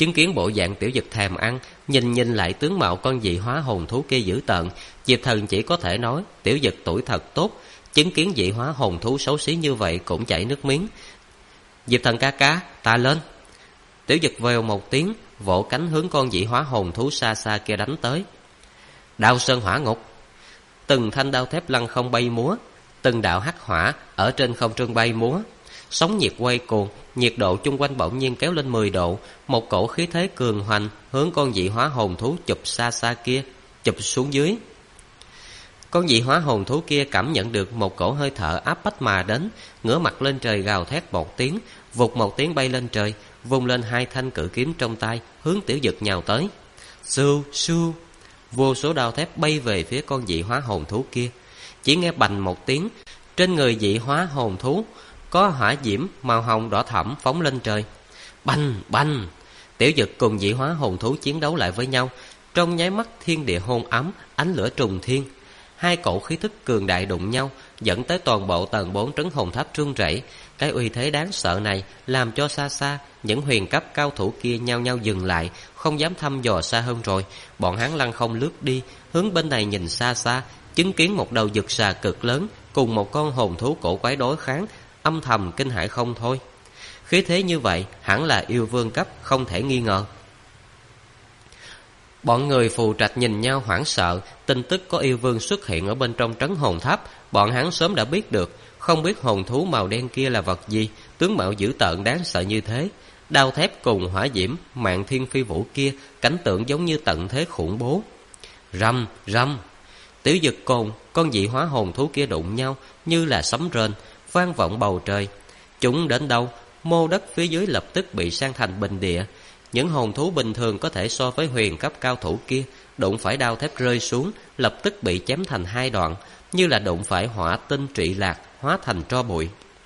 Chứng kiến bộ dạng Tiểu Dực thèm ăn, nhìn lại tướng mạo con dị hóa hồn thú kia dữ tợn, Diệp Thần chỉ có thể nói Tiểu Dực tuổi thật tốt. Chứng kiến dị hóa hồn thú xấu xí như vậy cũng chảy nước miếng. Diệp Thần ca ca, ta lên. Tiểu Dực vèo một tiếng, vỗ cánh hướng con dị hóa hồn thú xa xa kia đánh tới. Đao sơn hỏa ngục. Từng thanh đao thép lăng không bay múa, từng đạo hắc hỏa ở trên không trung bay múa. Sóng nhiệt quay cuồng, nhiệt độ chung quanh bỗng nhiên kéo lên 10 độ, một cổ khí thế cường hoành hướng con dị hóa hồn thú chụp xa xa kia chụp xuống dưới. Con dị hóa hồn thú kia cảm nhận được một cổ hơi thở áp bách mà đến, ngửa mặt lên trời gào thét một tiếng, vụt một tiếng bay lên trời, vung lên hai thanh cự kiếm trong tay, hướng Tiểu Dực nhào tới. Sưu sưu, vô số đao thép bay về phía con dị hóa hồn thú kia. Chỉ nghe bành một tiếng, trên người dị hóa hồn thú có hỏa diễm màu hồng đỏ thẫm phóng lên trời. Bành bành, Tiểu Dực cùng dị hóa hồn thú chiến đấu lại với nhau. Trong nháy mắt thiên địa hôn ấm, ánh lửa trùng thiên. Hai cổ khí thức cường đại đụng nhau, dẫn tới toàn bộ tầng 4 trấn hồn tháp rung rẩy. Cái uy thế đáng sợ này làm cho xa xa những huyền cấp cao thủ kia nhao nhao dừng lại, không dám thăm dò xa hơn rồi. Bọn hắn lăng không lướt đi, hướng bên này nhìn xa xa, chứng kiến một đầu dực xà cực lớn cùng một con hồn thú cổ quái đối kháng, âm thầm kinh hãi không thôi. Khí thế như vậy hẳn là yêu vương cấp, không thể nghi ngờ. Bọn người phù trạch nhìn nhau hoảng sợ. Tin tức có yêu vương xuất hiện ở bên trong trấn hồn tháp, bọn hắn sớm đã biết được. Không biết hồn thú màu đen kia là vật gì, tướng mạo dữ tợn đáng sợ như thế. Đao thép cùng hỏa diễm, mạn thiên phi vũ kia, cảnh tượng giống như tận thế khủng bố. Rầm rầm, Tiểu Dực cồn con dị hóa hồn thú kia đụng nhau như là sấm rền, vang vọng bầu trời. Chúng đến đâu, mô đất phía dưới lập tức bị san thành bình địa. Những hồn thú bình thường có thể so với huyền cấp cao thủ kia, đụng phải đao thép rơi xuống, lập tức bị chém thành hai đoạn, như là đụng phải hỏa tinh trụy lạc, hóa thành tro bụi.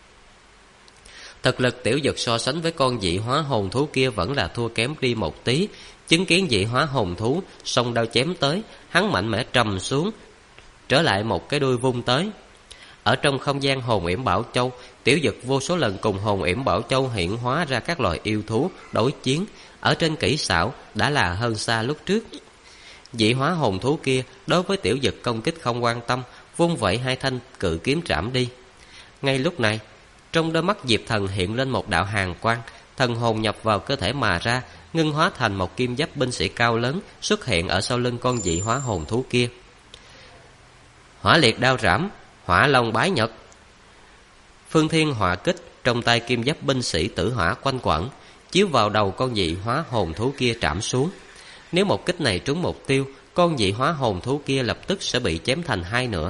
Thực lực Tiểu Dực so sánh với con dị hóa hồn thú kia vẫn là thua kém đi một tí. Chứng kiến dị hóa hồn thú song đao chém tới, hắn mạnh mẽ trầm xuống, trở lại một cái đuôi vung tới. Ở trong không gian hồn yểm Bảo Châu, Tiểu Dực vô số lần cùng hồn yểm Bảo Châu hiện hóa ra các loài yêu thú đối chiến, ở trên kỹ xảo đã là hơn xa lúc trước. Dị hóa hồn thú kia đối với Tiểu Dực công kích không quan tâm, vung vẩy hai thanh cự kiếm trảm đi. Ngay lúc này, trong đôi mắt Diệp Thần hiện lên một đạo hàn quang, thần hồn nhập vào cơ thể mà ra, ngưng hóa thành một kim giáp binh sĩ cao lớn xuất hiện ở sau lưng con dị hóa hồn thú kia. Hỏa liệt đao rảm, hỏa long bái nhật. Phương thiên hỏa kích trong tay kim giáp binh sĩ tử hỏa quanh quẩn, chiếu vào đầu con dị hóa hồn thú kia trảm xuống. Nếu một kích này trúng mục tiêu, con dị hóa hồn thú kia lập tức sẽ bị chém thành hai nửa.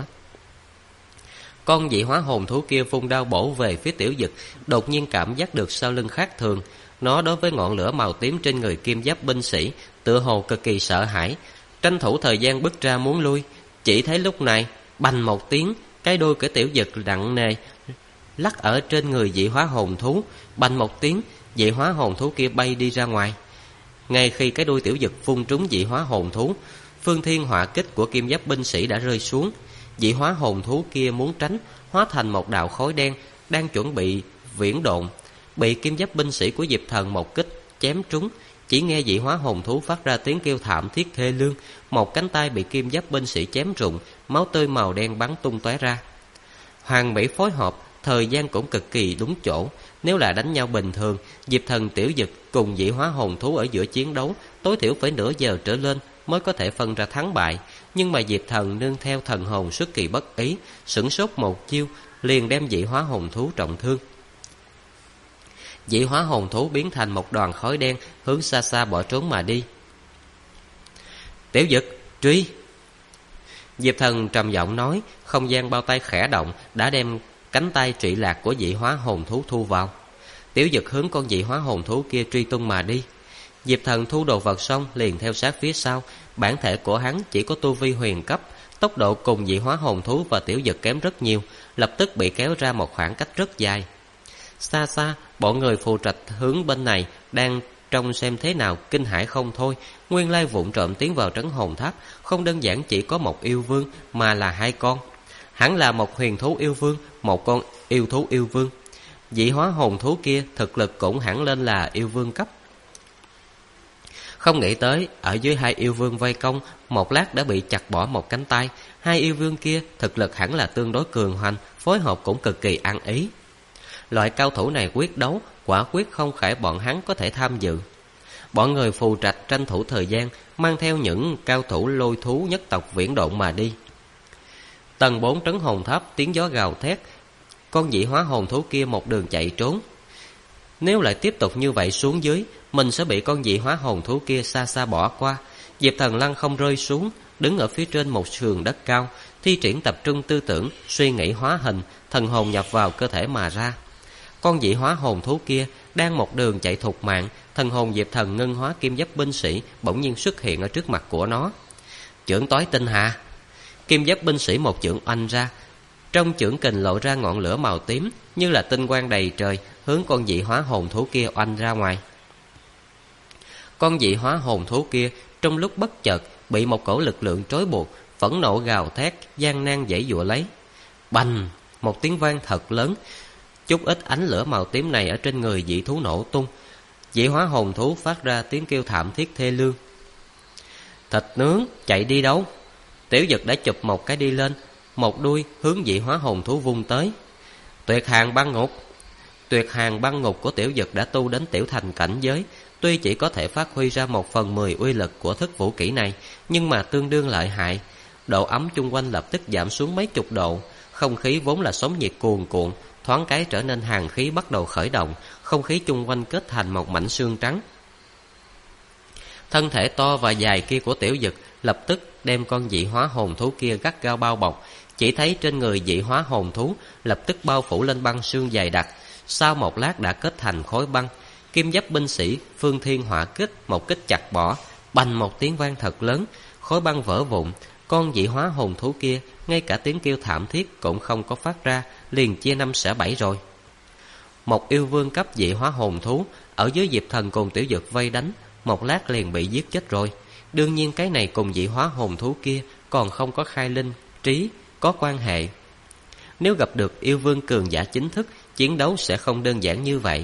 Con dị hóa hồn thú kia vung đao bổ về phía Tiểu Dực, đột nhiên cảm giác được sau lưng khác thường. Nó đối với ngọn lửa màu tím trên người kim giáp binh sĩ tựa hồ cực kỳ sợ hãi, tranh thủ thời gian bước ra muốn lui. Chỉ thấy lúc này bành một tiếng, cái đuôi của Tiểu Dực nặng nề lắc ở trên người dị hóa hồn thú. Bành một tiếng, dị hóa hồn thú kia bay đi ra ngoài. Ngay khi cái đuôi Tiểu Dực vung trúng dị hóa hồn thú, phương thiên hỏa kích của kim giáp binh sĩ đã rơi xuống. Dị hóa hồn thú kia muốn tránh, hóa thành một đạo khói đen, đang chuẩn bị viễn độn, bị kim giáp binh sĩ của Diệp Thần một kích chém trúng. Chỉ nghe dị hóa hồn thú phát ra tiếng kêu thảm thiết thê lương, một cánh tay bị kim giáp binh sĩ chém rụng, máu tươi màu đen bắn tung tóe ra. Hoàn mỹ phối hợp, thời gian cũng cực kỳ đúng chỗ. Nếu là đánh nhau bình thường, Diệp Thần Tiểu Dực cùng dị hóa hồn thú ở giữa chiến đấu tối thiểu phải nửa giờ trở lên mới có thể phân ra thắng bại. Nhưng mà Diệp Thần nương theo thần hồn xuất kỳ bất ý, sửng sốt một chiêu liền đem dị hóa hồn thú trọng thương. Dị hóa hồn thú biến thành một đoàn khói đen, hướng xa xa bỏ trốn mà đi. Tiểu Dực, truy! Diệp Thần trầm giọng nói, không gian bao tay khẽ động, đã đem cánh tay trị lạc của dị hóa hồn thú thu vào. Tiểu Dực hướng con dị hóa hồn thú kia truy tung mà đi. Diệp Thần thu đồ vật xong liền theo sát phía sau. Bản thể của hắn chỉ có tu vi huyền cấp, tốc độ cùng dị hóa hồn thú và Tiểu Dực kém rất nhiều, lập tức bị kéo ra một khoảng cách rất dài. Xa xa, bọn người phù trạch hướng bên này đang trông xem thế nào, kinh hãi không thôi. Nguyên lai vụng trộm tiến vào trấn hồn tháp không đơn giản chỉ có một yêu vương, mà là hai con. Hẳn là một huyền thú yêu vương, một con yêu thú yêu vương. Dị hóa hồn thú kia thực lực cũng hẳn lên là yêu vương cấp. Không nghĩ tới ở dưới hai yêu vương vây công, một lát đã bị chặt bỏ một cánh tay. Hai yêu vương kia thực lực hẳn là tương đối cường hoành, phối hợp cũng cực kỳ ăn ý. Loại cao thủ này quyết đấu quả quyết không phải bọn hắn có thể tham dự. Bọn người phù trạch tranh thủ thời gian, mang theo những cao thủ lôi thú nhất tộc viễn độn mà đi. Tầng 4 trấn hồn tháp tiếng gió gào thét, con dị hóa hồn thú kia một đường chạy trốn. Nếu lại tiếp tục như vậy xuống dưới, mình sẽ bị con dị hóa hồn thú kia xa xa bỏ qua. Diệp Thần lăng không rơi xuống, đứng ở phía trên một sườn đất cao, thi triển tập trung tư tưởng, suy nghĩ hóa hình, thần hồn nhập vào cơ thể mà ra. Con dị hóa hồn thú kia đang một đường chạy thục mạng, thần hồn Diệp Thần ngân hóa kim giáp binh sĩ bỗng nhiên xuất hiện ở trước mặt của nó. Chưởng tối tinh hà. Kim giáp binh sĩ một chưởng oanh ra, trong chưởng kình lộ ra ngọn lửa màu tím như là tinh quang đầy trời, hướng con dị hóa hồn thú kia oanh ra ngoài. Con dị hóa hồn thú kia trong lúc bất chợt bị một cổ lực lượng trói buộc, phẫn nộ gào thét, gian nan giãy giụa lấy. Bành! Một tiếng vang thật lớn, chút ít ánh lửa màu tím này ở trên người dị thú nổ tung. Dị hóa hồn thú phát ra tiếng kêu thảm thiết thê lương. Thịt nướng, chạy đi đâu? Tiểu Dực đã chụp một cái đi lên, một đuôi hướng dị hóa hồn thú vung tới. Tuyệt hàng băng ngục. Tuyệt hàng băng ngục của Tiểu Dực đã tu đến tiểu thành cảnh giới, tuy chỉ có thể phát huy ra 1/10 uy lực của thức vũ kỹ này, nhưng mà tương đương lợi hại. Độ ấm chung quanh lập tức giảm xuống mấy chục độ, không khí vốn là sóng nhiệt cuồn cuộn, thoáng cái trở nên hàn khí bắt đầu khởi động, không khí chung quanh kết thành một mảnh xương trắng. Thân thể to và dài kia của Tiểu Dực lập tức đem con dị hóa hồn thú kia gắt gao bao bọc, chỉ thấy trên người dị hóa hồn thú lập tức bao phủ lên băng xương dày đặc, sau một lát đã kết thành khối băng. Kim giáp binh sĩ Phương Thiên Hỏa Kích một kích chặt bỏ, bành một tiếng vang thật lớn, khối băng vỡ vụn. Con dị hóa hồn thú kia ngay cả tiếng kêu thảm thiết cũng không có phát ra, liền chia 5 xẻ 7 rồi. Một yêu vương cấp dị hóa hồn thú ở dưới Diệp Thần cùng Tiểu Dực vây đánh, một lát liền bị giết chết rồi. Đương nhiên cái này cùng dị hóa hồn thú kia còn không có khai linh trí có quan hệ. Nếu gặp được yêu vương cường giả chính thức, chiến đấu sẽ không đơn giản như vậy.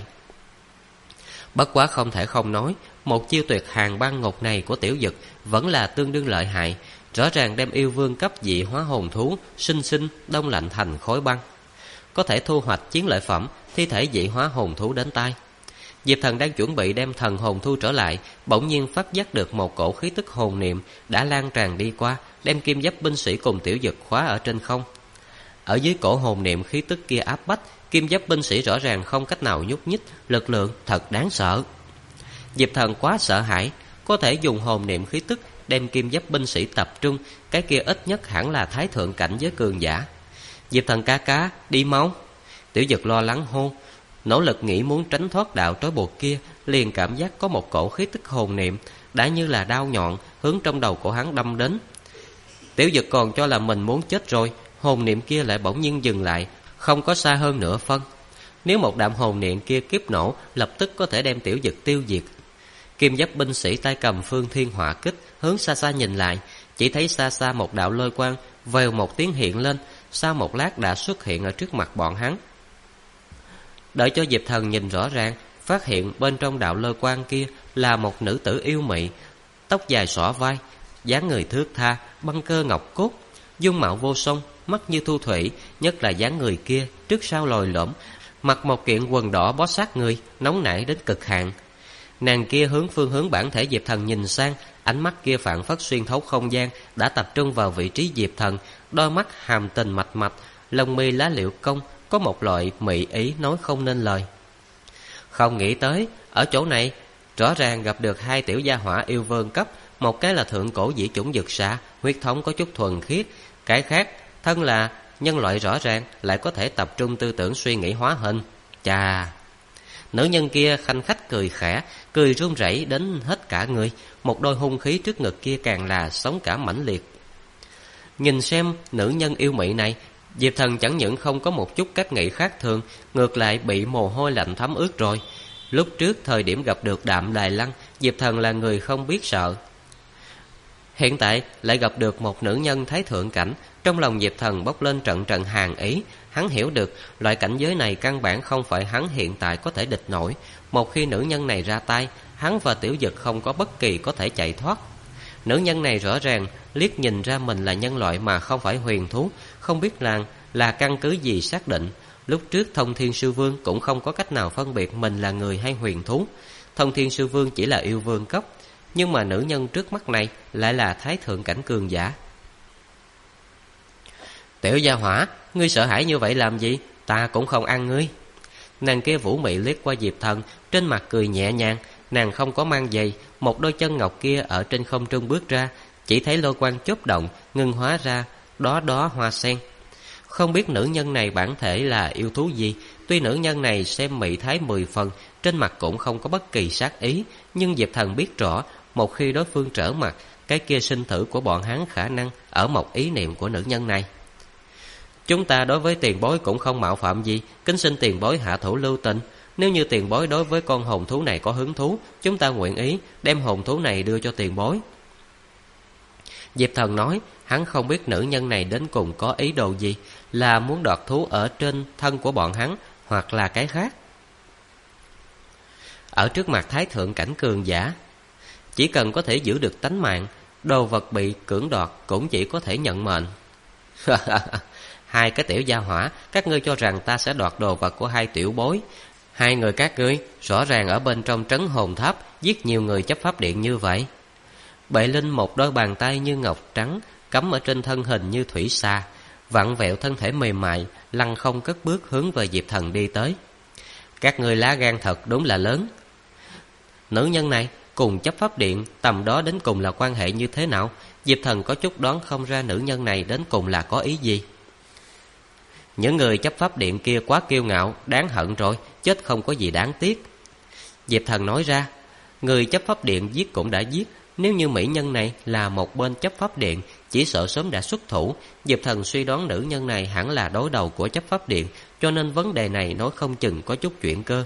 Bất quá không thể không nói, một chiêu tuyệt hàng băng ngục này của Tiểu Dực vẫn là tương đương lợi hại, rõ ràng đem yêu vương cấp dị hóa hồn thú sinh sinh đông lạnh thành khối băng. Có thể thu hoạch chiến lợi phẩm, thi thể dị hóa hồn thú đến tay. Diệp Thần đang chuẩn bị đem thần hồn thu trở lại, bỗng nhiên phát giác được một cổ khí tức hồn niệm đã lan tràn đi qua, đem kim giáp binh sĩ cùng Tiểu Dực khóa ở trên không. Ở dưới cổ hồn niệm khí tức kia áp bách, kim giáp binh sĩ rõ ràng không cách nào nhúc nhích, lực lượng thật đáng sợ. Diệp Thần quá sợ hãi, có thể dùng hồn niệm khí tức đem kim giáp binh sĩ tập trung, cái kia ít nhất hẳn là thái thượng cảnh giới cường giả. Diệp Thần ca ca, đi mau. Tiểu Dực lo lắng hô, nỗ lực nghĩ muốn tránh thoát đạo trói buộc kia, liền cảm giác có một cổ khí tức hồn niệm đã như là đao nhọn hướng trong đầu của hắn đâm đến. Tiểu Dực còn cho là mình muốn chết rồi, hồn niệm kia lại bỗng nhiên dừng lại, không có xa hơn nửa phân. Nếu một đạm hồn niệm kia kiếp nổ, lập tức có thể đem Tiểu Dực tiêu diệt. Kim giáp binh sĩ tay cầm Phương Thiên Hỏa Kích hướng xa xa nhìn lại, chỉ thấy xa xa một đạo lôi quang vèo một tiếng hiện lên, sau một lát đã xuất hiện ở trước mặt bọn hắn. Đợi cho Diệp Thần nhìn rõ ràng, phát hiện bên trong đạo lôi quang kia là một nữ tử yêu mị, tóc dài xõa vai, dáng người thướt tha, băng cơ ngọc cốt, dung mạo vô song, mắt như thu thủy, nhất là dáng người kia trước sau lồi lõm, mặc một kiện quần đỏ bó sát người, nóng nảy đến cực hạn. Nàng kia hướng phương hướng bản thể Diệp Thần nhìn sang, ánh mắt kia phảng phất xuyên thấu không gian, đã tập trung vào vị trí Diệp Thần, đôi mắt hàm tình mạch mạch, lông mi lá liễu công, có một loại mị ý nói không nên lời. Không nghĩ tới, ở chỗ này rõ ràng gặp được hai tiểu gia hỏa yêu vương cấp, một cái là thượng cổ dĩ chủng dược xạ, huyết thống có chút thuần khiết, cái khác thân là nhân loại rõ ràng lại có thể tập trung tư tưởng suy nghĩ hóa hình. Chà! Nữ nhân kia khanh khách cười khẽ, cười run rẩy đến hết cả người, một đôi hung khí trước ngực kia càng là sóng cả mãnh liệt. Nhìn xem nữ nhân yêu mị này, Diệp Thần chẳng những không có một chút cách nghĩ khác thường, ngược lại bị mồ hôi lạnh thấm ướt rồi. Lúc trước thời điểm gặp được Đạm Đài Lăng, Diệp Thần là người không biết sợ. Hiện tại lại gặp được một nữ nhân thái thượng cảnh, trong lòng Diệp Thần bốc lên trận trận hàn ý. Hắn hiểu được loại cảnh giới này căn bản không phải hắn hiện tại có thể địch nổi. Một khi nữ nhân này ra tay, hắn và Tiểu Dực không có bất kỳ có thể chạy thoát. Nữ nhân này rõ ràng liếc nhìn ra mình là nhân loại mà không phải huyền thú, không biết là căn cứ gì xác định. Lúc trước Thông Thiên Sư Vương cũng không có cách nào phân biệt mình là người hay huyền thú. Thông Thiên Sư Vương chỉ là yêu vương cấp, nhưng mà nữ nhân trước mắt này lại là thái thượng cảnh cường giả. Tiểu gia hỏa, ngươi sợ hãi như vậy làm gì? Ta cũng không ăn ngươi. Nàng kia vũ mị liếc qua Diệp Thần, trên mặt cười nhẹ nhàng. Nàng không có mang giày, một đôi chân ngọc kia ở trên không trung bước ra, chỉ thấy lôi quang chớp động, ngưng hóa ra đó hoa sen. Không biết nữ nhân này bản thể là yêu thú gì. Tuy nữ nhân này xem mị thái 10 phần, trên mặt cũng không có bất kỳ sát ý, nhưng Diệp Thần biết rõ, một khi đối phương trở mặt, cái kia sinh tử của bọn hắn khả năng ở một ý niệm của nữ nhân này. Chúng ta đối với tiền bối cũng không mạo phạm gì, kính xin tiền bối hạ thủ lưu tình. Nếu như tiền bối đối với con hồn thú này có hứng thú, chúng ta nguyện ý đem hồn thú này đưa cho tiền bối. Diệp Thần nói, hắn không biết nữ nhân này đến cùng có ý đồ gì, là muốn đoạt thú ở trên thân của bọn hắn, hoặc là cái khác. Ở trước mặt thái thượng cảnh cường giả, chỉ cần có thể giữ được tánh mạng, đồ vật bị cưỡng đoạt cũng chỉ có thể nhận mệnh. Hai cái tiểu gia hỏa, các ngươi cho rằng ta sẽ đoạt đồ vật của hai tiểu bối. Hai người các ngươi rõ ràng ở bên trong trấn hồn tháp giết nhiều người chấp pháp điện như vậy. Bệ Linh một đôi bàn tay như ngọc trắng cắm ở trên thân hình như thủy sa, vặn vẹo thân thể mềm mại, lăng không cất bước hướng về Diệp Thần đi tới. Các ngươi lá gan thật đúng là lớn. Nữ nhân này cùng chấp pháp điện tầm đó đến cùng là quan hệ như thế nào? Diệp Thần có chút đoán không ra nữ nhân này đến cùng là có ý gì. Những người chấp pháp điện kia quá kiêu ngạo, đáng hận rồi, chết không có gì đáng tiếc. Diệp Thần nói ra, người chấp pháp điện giết cũng đã giết, nếu như mỹ nhân này là một bên chấp pháp điện, chỉ sợ sớm đã xuất thủ. Diệp Thần suy đoán nữ nhân này hẳn là đối đầu của chấp pháp điện, cho nên vấn đề này nói không chừng có chút chuyện cơ.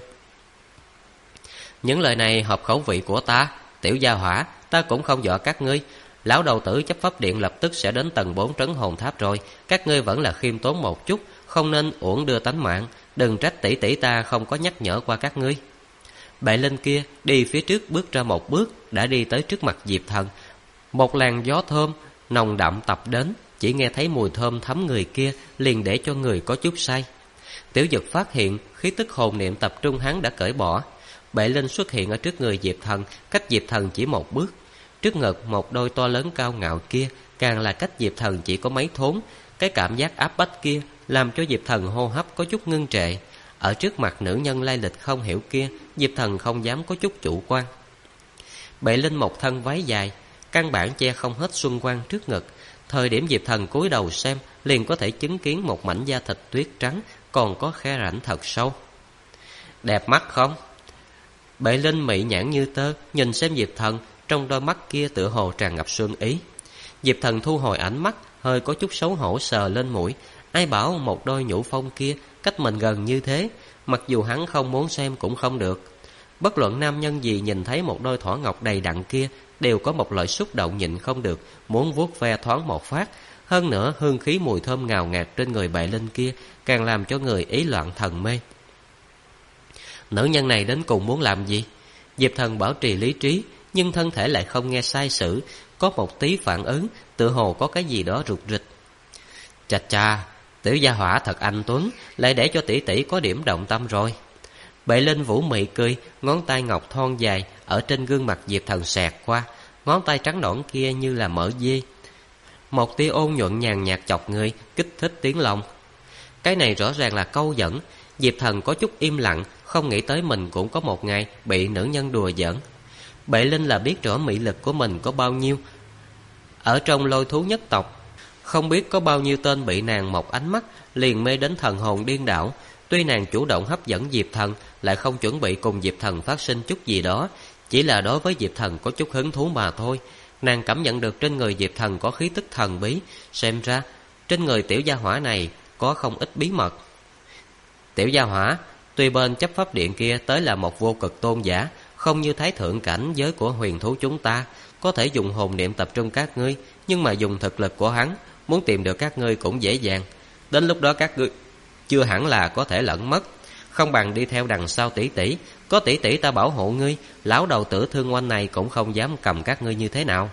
Những lời này hợp khẩu vị của ta. Tiểu gia hỏa, ta cũng không dọa các ngươi. Lão đầu tử chấp pháp điện lập tức sẽ đến tầng 4 trấn hồn tháp rồi. Các ngươi vẫn là khiêm tốn một chút, không nên uổng đưa tánh mạng. Đừng trách tỷ tỷ ta không có nhắc nhở qua các ngươi. Bệ Linh kia đi phía trước bước ra một bước, đã đi tới trước mặt Diệp Thần. Một làn gió thơm nồng đậm tập đến, chỉ nghe thấy mùi thơm thấm người kia, liền để cho người có chút say. Tiểu Dực phát hiện khí tức hồn niệm tập trung hắn đã cởi bỏ. Bệ Linh xuất hiện ở trước người Diệp Thần, cách Diệp Thần chỉ một bước. Trước ngực một đôi to lớn cao ngạo kia càng là cách Diệp Thần chỉ có mấy thốn. Cái cảm giác áp bách kia làm cho Diệp Thần hô hấp có chút ngưng trệ. Ở trước mặt nữ nhân lai lịch không hiểu kia, Diệp Thần không dám có chút chủ quan. Bệ Linh một thân váy dài, căn bản che không hết xuân quang trước ngực. Thời điểm Diệp Thần cúi đầu xem, liền có thể chứng kiến một mảnh da thịt tuyết trắng, còn có khe rãnh thật sâu. Đẹp mắt không? Bệ Linh mị nhãn như tơ, nhìn xem Diệp Thần, trong đôi mắt kia tựa hồ tràn ngập xuân ý. Diệp Thần thu hồi ánh mắt, hơi có chút xấu hổ sờ lên mũi. Ai bảo một đôi nhũ phong kia cách mình gần như thế, mặc dù hắn không muốn xem cũng không được. Bất luận nam nhân gì nhìn thấy một đôi thỏ ngọc đầy đặn kia đều có một loại xúc động nhịn không được, muốn vuốt ve thoáng một phát. Hơn nữa hương khí mùi thơm ngào ngạt trên người Bệ Linh kia càng làm cho người ý loạn thần mê. Nữ nhân này đến cùng muốn làm gì? Diệp Thần bảo trì lý trí, nhưng thân thể lại không nghe sai sử, có một tí phản ứng, tựa hồ có cái gì đó rụt rịch. Chà chà, tiểu gia hỏa thật anh tuấn, lại để cho tỷ tỷ có điểm động tâm rồi. Bệ Linh vũ mị cười, ngón tay ngọc thon dài ở trên gương mặt Diệp Thần xẹt qua, ngón tay trắng nõn kia như là mỡ dê. Một tia ôn nhuận nhàn nhạt chọc người, kích thích tiếng lòng. Cái này rõ ràng là câu dẫn. Diệp Thần có chút im lặng, không nghĩ tới mình cũng có một ngày bị nữ nhân đùa giỡn. Bệ Linh là biết rõ mỹ lực của mình có bao nhiêu. Ở trong Lôi Thú nhất tộc, không biết có bao nhiêu tên bị nàng một ánh mắt liền mê đến thần hồn điên đảo. Tuy nàng chủ động hấp dẫn Diệp Thần, lại không chuẩn bị cùng Diệp Thần phát sinh chút gì đó, chỉ là đối với Diệp Thần có chút hứng thú mà thôi. Nàng cảm nhận được trên người Diệp Thần có khí tức thần bí, xem ra trên người tiểu gia hỏa này có không ít bí mật. Tiểu gia hỏa, tuy bên chấp pháp điện kia tới là một vô cực tôn giả, không như thái thượng cảnh giới của huyền thú chúng ta, có thể dùng hồn niệm tập trung các ngươi, nhưng mà dùng thực lực của hắn, muốn tìm được các ngươi cũng dễ dàng. Đến lúc đó các ngươi chưa hẳn là có thể lẫn mất. không bằng đi theo đằng sau tỷ tỷ. Có tỷ tỷ ta bảo hộ ngươi, lão đầu tử thương oanh này cũng không dám cầm các ngươi như thế nào.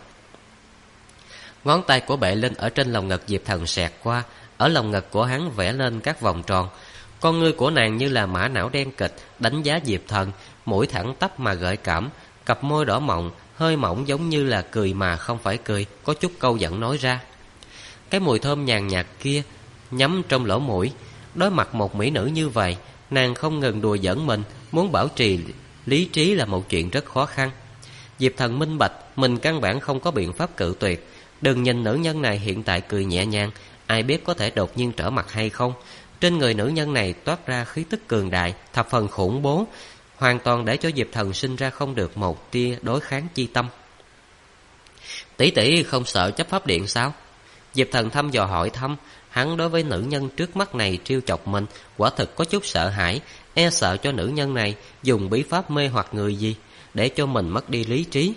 Ngón tay của Bệ Linh ở trên lồng ngực Diệp Thần xẹt qua, ở lồng ngực của hắn vẽ lên các vòng tròn. Con ngươi của nàng như là mã não đen kịch đánh giá Diệp Thần, mũi thẳng tắp mà gợi cảm, cặp môi đỏ mọng, hơi mỏng giống như là cười mà không phải cười, có chút câu giận nói ra. Cái mùi thơm nhàn nhạt kia nhắm trong lỗ mũi. Đối mặt một mỹ nữ như vậy, nàng không ngừng đùa giỡn mình, muốn bảo trì lý trí là một chuyện rất khó khăn. Diệp Thần minh bạch mình căn bản không có biện pháp cự tuyệt. Đừng nhìn nữ nhân này hiện tại cười nhẹ nhàng, ai biết có thể đột nhiên trở mặt hay không. Trên người nữ nhân này toát ra khí tức cường đại, thập phần khủng bố, hoàn toàn để cho Diệp Thần sinh ra không được một tia đối kháng chi tâm. Tỷ tỷ không sợ chấp pháp điện sao? Diệp Thần thăm dò hỏi thăm. Hắn đối với nữ nhân trước mắt này trêu chọc mình quả thực có chút sợ hãi, e sợ cho nữ nhân này dùng bí pháp mê hoặc người gì để cho mình mất đi lý trí.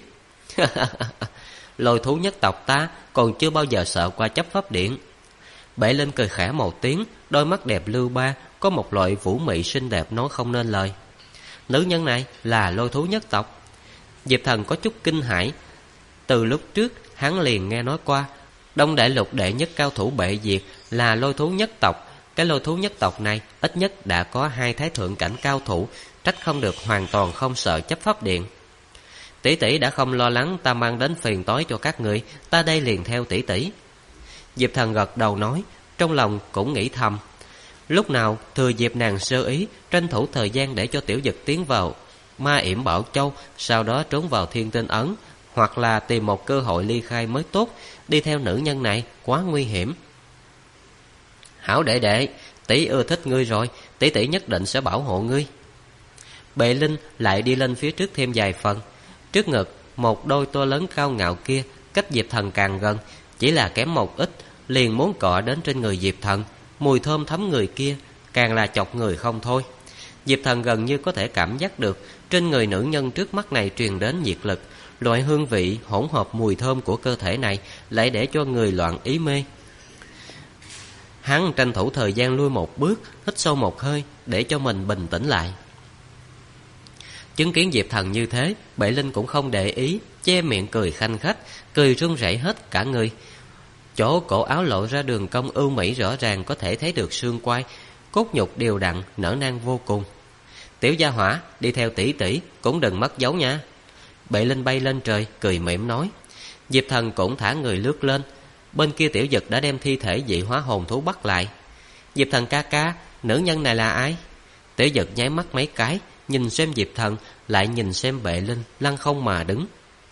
Lôi thú nhất tộc ta còn chưa bao giờ sợ qua chấp pháp điện. Bệ Linh cười khẽ một tiếng, đôi mắt đẹp lưu ba, có một loại vũ mị xinh đẹp nói không nên lời. Nữ nhân này là lôi thú nhất tộc. Diệp Thần có chút kinh hãi. Từ lúc trước hắn liền nghe nói qua Đông Đại Lục đệ nhất cao thủ Bệ Diệt là lôi thú nhất tộc. Cái lôi thú nhất tộc này ít nhất đã có 2 thái thượng cảnh cao thủ, trách không được hoàn toàn không sợ chấp pháp điện. Tỷ tỷ đã không lo lắng ta mang đến phiền toái cho các người, ta đây liền theo tỷ tỷ. Diệp Thần gật đầu nói, trong lòng cũng nghĩ thầm, lúc nào thừa dịp nàng sơ ý, tranh thủ thời gian để cho Tiểu Dực tiến vào Ma Yểm Bảo Châu, sau đó trốn vào Thiên Tinh Ấn, hoặc là tìm một cơ hội ly khai mới tốt. Đi theo nữ nhân này quá nguy hiểm. Hảo đệ đệ, tỷ ưa thích ngươi rồi, tỷ tỷ nhất định sẽ bảo hộ ngươi. Bệ Linh lại đi lên phía trước thêm vài phần. Trước ngực một đôi to lớn cao ngạo kia cách Diệp Thần càng gần, chỉ là kém một ít, liền muốn cọ đến trên người Diệp Thần. Mùi thơm thấm người kia càng là chọc người không thôi. Diệp Thần gần như có thể cảm giác được trên người nữ nhân trước mắt này truyền đến nhiệt lực. Loại hương vị hỗn hợp mùi thơm của cơ thể này lại để cho người loạn ý mê. Hắn tranh thủ thời gian lui một bước, hít sâu một hơi để cho mình bình tĩnh lại. Chứng kiến Diệp Thần như thế, Bệ Linh cũng không để ý, che miệng cười khanh khách, cười run rẩy hết cả người. Chỗ cổ áo lộ ra đường cong ưu mỹ rõ ràng có thể thấy được xương quai, cốt nhục đều đặn, nở nang vô cùng. Tiểu gia hỏa, đi theo tỷ tỷ cũng đừng mất dấu nha. Bệ Linh bay lên trời, cười mỉm nói. Diệp Thần cũng thả người lướt lên. Bên kia Tiểu Dực đã đem thi thể dị hóa hồn thú bắt lại. Diệp Thần ca ca, nữ nhân này là ai? Tiểu Dực nháy mắt mấy cái, nhìn xem Diệp Thần, lại nhìn xem Bệ Linh, lăng không mà đứng.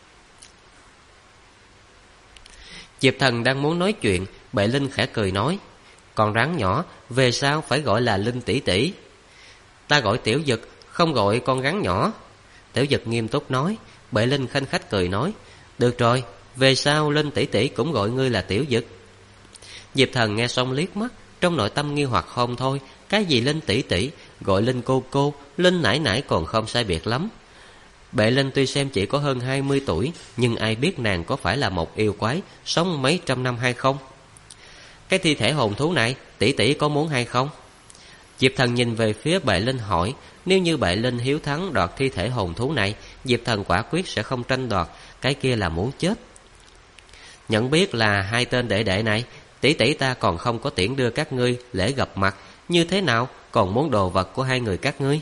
Diệp Thần đang muốn nói chuyện, Bệ Linh khẽ cười nói, con rắn nhỏ, về sau phải gọi là Linh tỷ tỷ. Ta gọi Tiểu Dực, không gọi con rắn nhỏ. Tiểu Dực nghiêm túc nói. Bệ Linh khanh khách cười nói, được rồi, về sau Linh tỷ tỷ cũng gọi ngươi là Tiểu Dực. Diệp Thần nghe xong liếc mắt, trong nội tâm nghi hoặc không thôi. Cái gì Linh tỷ tỷ, gọi Linh cô, Linh nãi nãi còn không sai biệt lắm. Bệ Linh tuy xem chỉ có hơn 20 tuổi, nhưng ai biết nàng có phải là một yêu quái sống mấy trăm năm hay không. Cái thi thể hồn thú này tỷ tỷ có muốn hay không? Diệp Thần nhìn về phía Bệ Linh hỏi. Nếu như Bệ Linh hiếu thắng đoạt thi thể hồn thú này, Diệp Thần quả quyết sẽ không tranh đoạt, cái kia là muốn chết. Nhận biết là 2 tên đệ đệ này, tỷ tỷ ta còn không có tiễn đưa các ngươi lễ gặp mặt, như thế nào còn muốn đồ vật của 2 người các ngươi?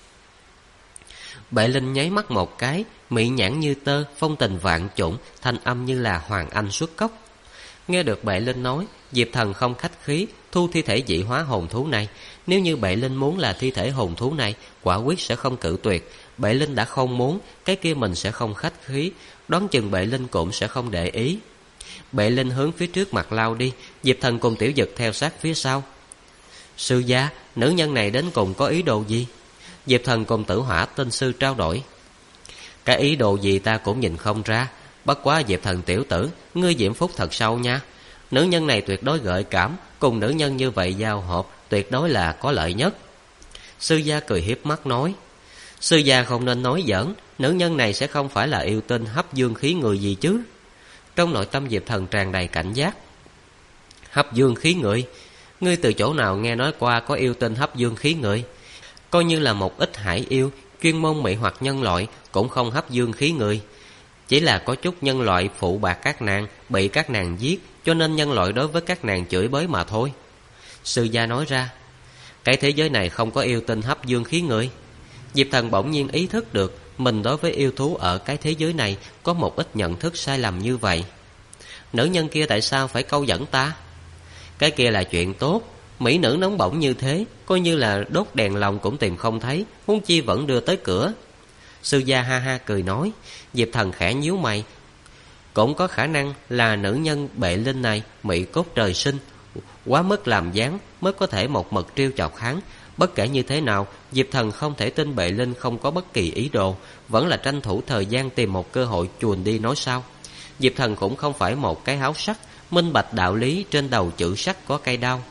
Bệ Linh nháy mắt một cái, mỹ nhãn như tơ, phong tình vạn chủng, thanh âm như là hoàng anh xuất cốc. Nghe được Bệ Linh nói, Diệp Thần không khách khí, thu thi thể dị hóa hồn thú này. Nếu như Bệ Linh muốn là thi thể hồn thú này, quả quyết sẽ không cự tuyệt. Bệ Linh đã không muốn, cái kia mình sẽ không khách khí, đoán chừng Bệ Linh cũng sẽ không để ý. Bệ Linh hướng phía trước mặt lao đi, Diệp Thần cùng Tiểu Dực theo sát phía sau. Sư gia, nữ nhân này đến cùng có ý đồ gì? Diệp Thần cùng Tử Hỏa Tinh Sư trao đổi. Cái ý đồ gì ta cũng nhìn không ra, bất quá Diệp Thần tiểu tử, ngươi diễm phúc thật sâu nha. Nữ nhân này tuyệt đối gợi cảm, cùng nữ nhân như vậy giao hợp tuyệt đối là có lợi nhất. Sư gia cười hiếp mắt nói. Sư gia không nên nói giỡn, nữ nhân này sẽ không phải là yêu tinh hấp dương khí người gì chứ? Trong nội tâm Diệp Thần tràn đầy cảnh giác. Hấp dương khí người? Ngươi từ chỗ nào nghe nói qua có yêu tinh hấp dương khí người? coi như là một ít hải yêu chuyên môn mị hoặc nhân loại cũng không hấp dương khí người. Chỉ là có chút nhân loại phụ bạc các nàng, bị các nàng giết, cho nên nhân loại đối với các nàng chửi bới mà thôi. Sư gia nói ra, cái thế giới này không có yêu tinh hấp dương khí người. Diệp Thần bỗng nhiên ý thức được mình đối với yêu thú ở cái thế giới này có một ít nhận thức sai lầm như vậy. Nữ nhân kia tại sao phải câu dẫn ta? Cái kia là chuyện tốt, mỹ nữ nóng bỏng như thế, coi như là đốt đèn lồng cũng tìm không thấy, huống chi vẫn đưa tới cửa. Sư gia ha ha cười nói. Diệp Thần khẽ nhíu mày. Cũng có khả năng là nữ nhân bệ linh này mỹ cốt trời sinh, quá mức làm dáng mới có thể một mực trêu chọc hắn. Bất kể như thế nào, Diệp Thần không thể tin bệ linh không có bất kỳ ý đồ, vẫn là tranh thủ thời gian tìm một cơ hội chuồn đi nói sau. Diệp Thần cũng không phải một cái háo sắc, minh bạch đạo lý trên đầu chữ sắt có cây đao.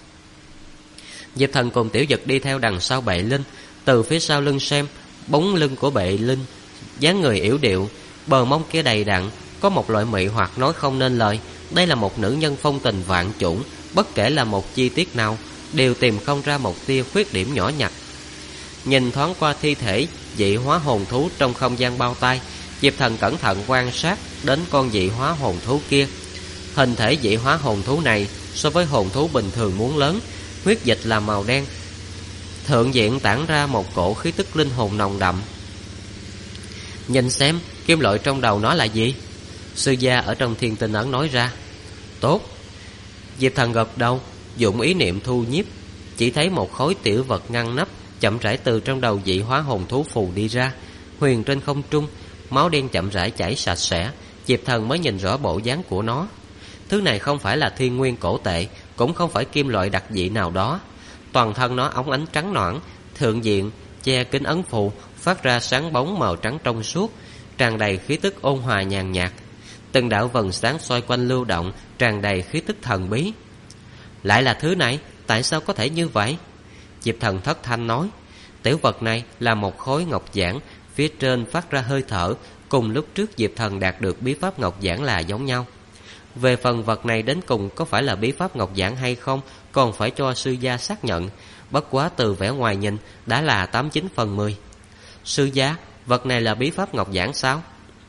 Diệp Thần cùng Tiểu Dực đi theo đằng sau bệ linh, từ phía sau lưng xem, bóng lưng của bệ linh, dáng người yểu điệu, bờ mông kia đầy đặn, có một loại mị hoặc nói không nên lời. Đây là một nữ nhân phong tình vạn chủng, bất kể là một chi tiết nào đều tìm không ra một tia khuyết điểm nhỏ nhặt. Nhìn thoáng qua thi thể dị hóa hồn thú trong không gian bao tay, Diệp Thần cẩn thận quan sát đến con dị hóa hồn thú kia. Hình thể dị hóa hồn thú này so với hồn thú bình thường muốn lớn, huyết dịch là màu đen, thượng diện tản ra một cổ khí tức linh hồn nồng đậm. Nhìn xem, kim loại trong đầu nó là gì? Sư gia ở trong Thiên Tinh Ấn nói ra. Tốt. Diệp Thần gật đầu, dụng ý niệm thu nhiếp, chỉ thấy một khối tiểu vật ngăn nắp chậm rãi từ trong đầu dị hóa hồn thú phù đi ra, huyền trên không trung, máu đen chậm rãi chảy sạch sẽ. Diệp Thần mới nhìn rõ bộ dáng của nó. Thứ này không phải là thiên nguyên cổ tệ, cũng không phải kim loại đặc dị nào đó. Toàn thân nó óng ánh trắng nõn, thượng diện che kính ấn phù, phát ra sáng bóng màu trắng trong suốt, tràn đầy khí tức ôn hòa nhàn nhạt. Từng đạo vầng sáng xoay quanh lưu động, tràn đầy khí tức thần bí. Lại là thứ này, tại sao có thể như vậy? Diệp Thần thất thanh nói. Tiểu vật này là một khối ngọc giản, phía trên phát ra hơi thở, cùng lúc trước Diệp Thần đạt được bí pháp ngọc giản là giống nhau. Về phần vật này đến cùng có phải là bí pháp ngọc giản hay không, còn phải cho sư gia xác nhận. Bất quá từ vẻ ngoài nhìn đã là 89/10. Sư gia, vật này là bí pháp ngọc giản sao?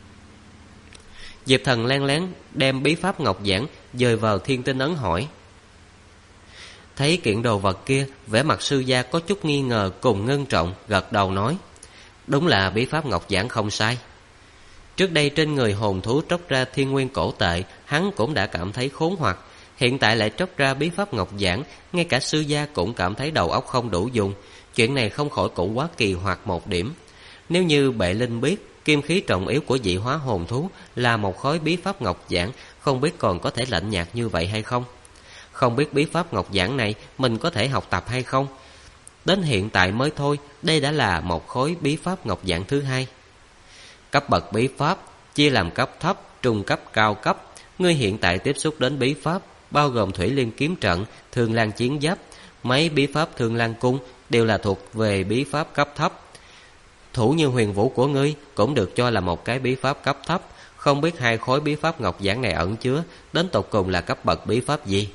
Diệp Thần len lén đem bí pháp ngọc giản dời vào Thiên Tinh Ấn hỏi. Thấy kiện đồ vật kia, vẻ mặt sư gia có chút nghi ngờ cùng ngưng trọng, gật đầu nói. Đúng là bí pháp ngọc giản không sai. Trước đây trên người hồn thú tróc ra thiên nguyên cổ tệ, hắn cũng đã cảm thấy khốn hoặc. Hiện tại lại tróc ra bí pháp ngọc giản, ngay cả sư gia cũng cảm thấy đầu óc không đủ dùng. Chuyện này không khỏi cũng quá kỳ hoặc một điểm. Nếu như bệ linh biết kim khí trọng yếu của dị hóa hồn thú là một khối bí pháp ngọc giản, không biết còn có thể lạnh nhạt như vậy hay không. Không biết bí pháp ngọc giản này mình có thể học tập hay không. Đến hiện tại mới thôi, đây đã là một khối bí pháp ngọc giản thứ hai. Cấp bậc bí pháp chia làm cấp thấp, trung cấp, cao cấp. Ngươi hiện tại tiếp xúc đến bí pháp bao gồm Thủy Liên kiếm trận, Thương Lan chiến giáp, mấy bí pháp Thương Lan cung đều là thuộc về bí pháp cấp thấp. Thủ như Huyền Vũ của ngươi cũng được cho là một cái bí pháp cấp thấp. Không biết hai khối bí pháp ngọc giản này ẩn chứa đến tột cùng là cấp bậc bí pháp gì?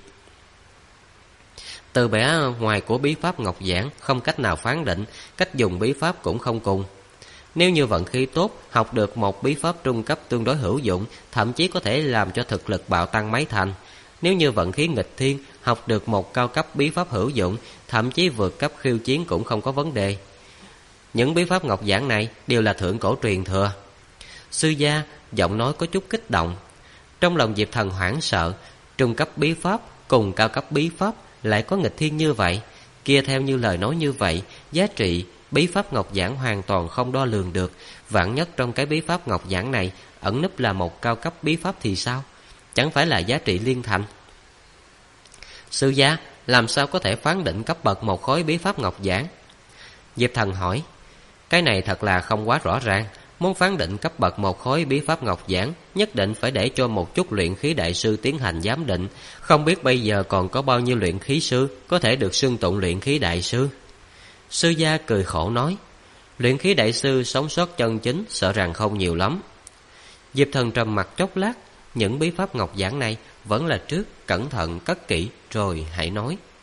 Từ vẻ ngoài của bí pháp ngọc giản không cách nào phán định, cách dùng bí pháp cũng không cùng. Nếu như vận khí tốt, học được một bí pháp trung cấp tương đối hữu dụng, thậm chí có thể làm cho thực lực bạo tăng mấy thành. Nếu như vận khí nghịch thiên, học được một cao cấp bí pháp hữu dụng, thậm chí vượt cấp khiêu chiến cũng không có vấn đề. Những bí pháp ngọc giản này đều là thượng cổ truyền thừa. Sư gia giọng nói có chút kích động. Trong lòng Diệp Thần hoảng sợ, trung cấp bí pháp cùng cao cấp bí pháp lại có nghịch thiên như vậy. Kia theo như lời nói như vậy, giá trị bí pháp ngọc giản hoàn toàn không đo lường được. Vạn nhất trong cái bí pháp ngọc giản này ẩn núp là một cao cấp bí pháp thì sao? Chẳng phải là giá trị liên thành? Sư gia, làm sao có thể phán định cấp bậc một khối bí pháp ngọc giản? Diệp Thần hỏi. Cái này thật là không quá rõ ràng. Muốn phán định cấp bậc một khối bí pháp ngọc giản, nhất định phải để cho một chút luyện khí đại sư tiến hành giám định. Không biết bây giờ còn có bao nhiêu luyện khí sư có thể được xưng tụng luyện khí đại sư? Sư gia cười khổ nói. Luyện khí đại sư sống sót chân chính sợ rằng không nhiều lắm. Diệp Thần trầm mặt chốc lát. Những bí pháp ngọc giản này vẫn là trước cẩn thận cất kỹ rồi hãy nói.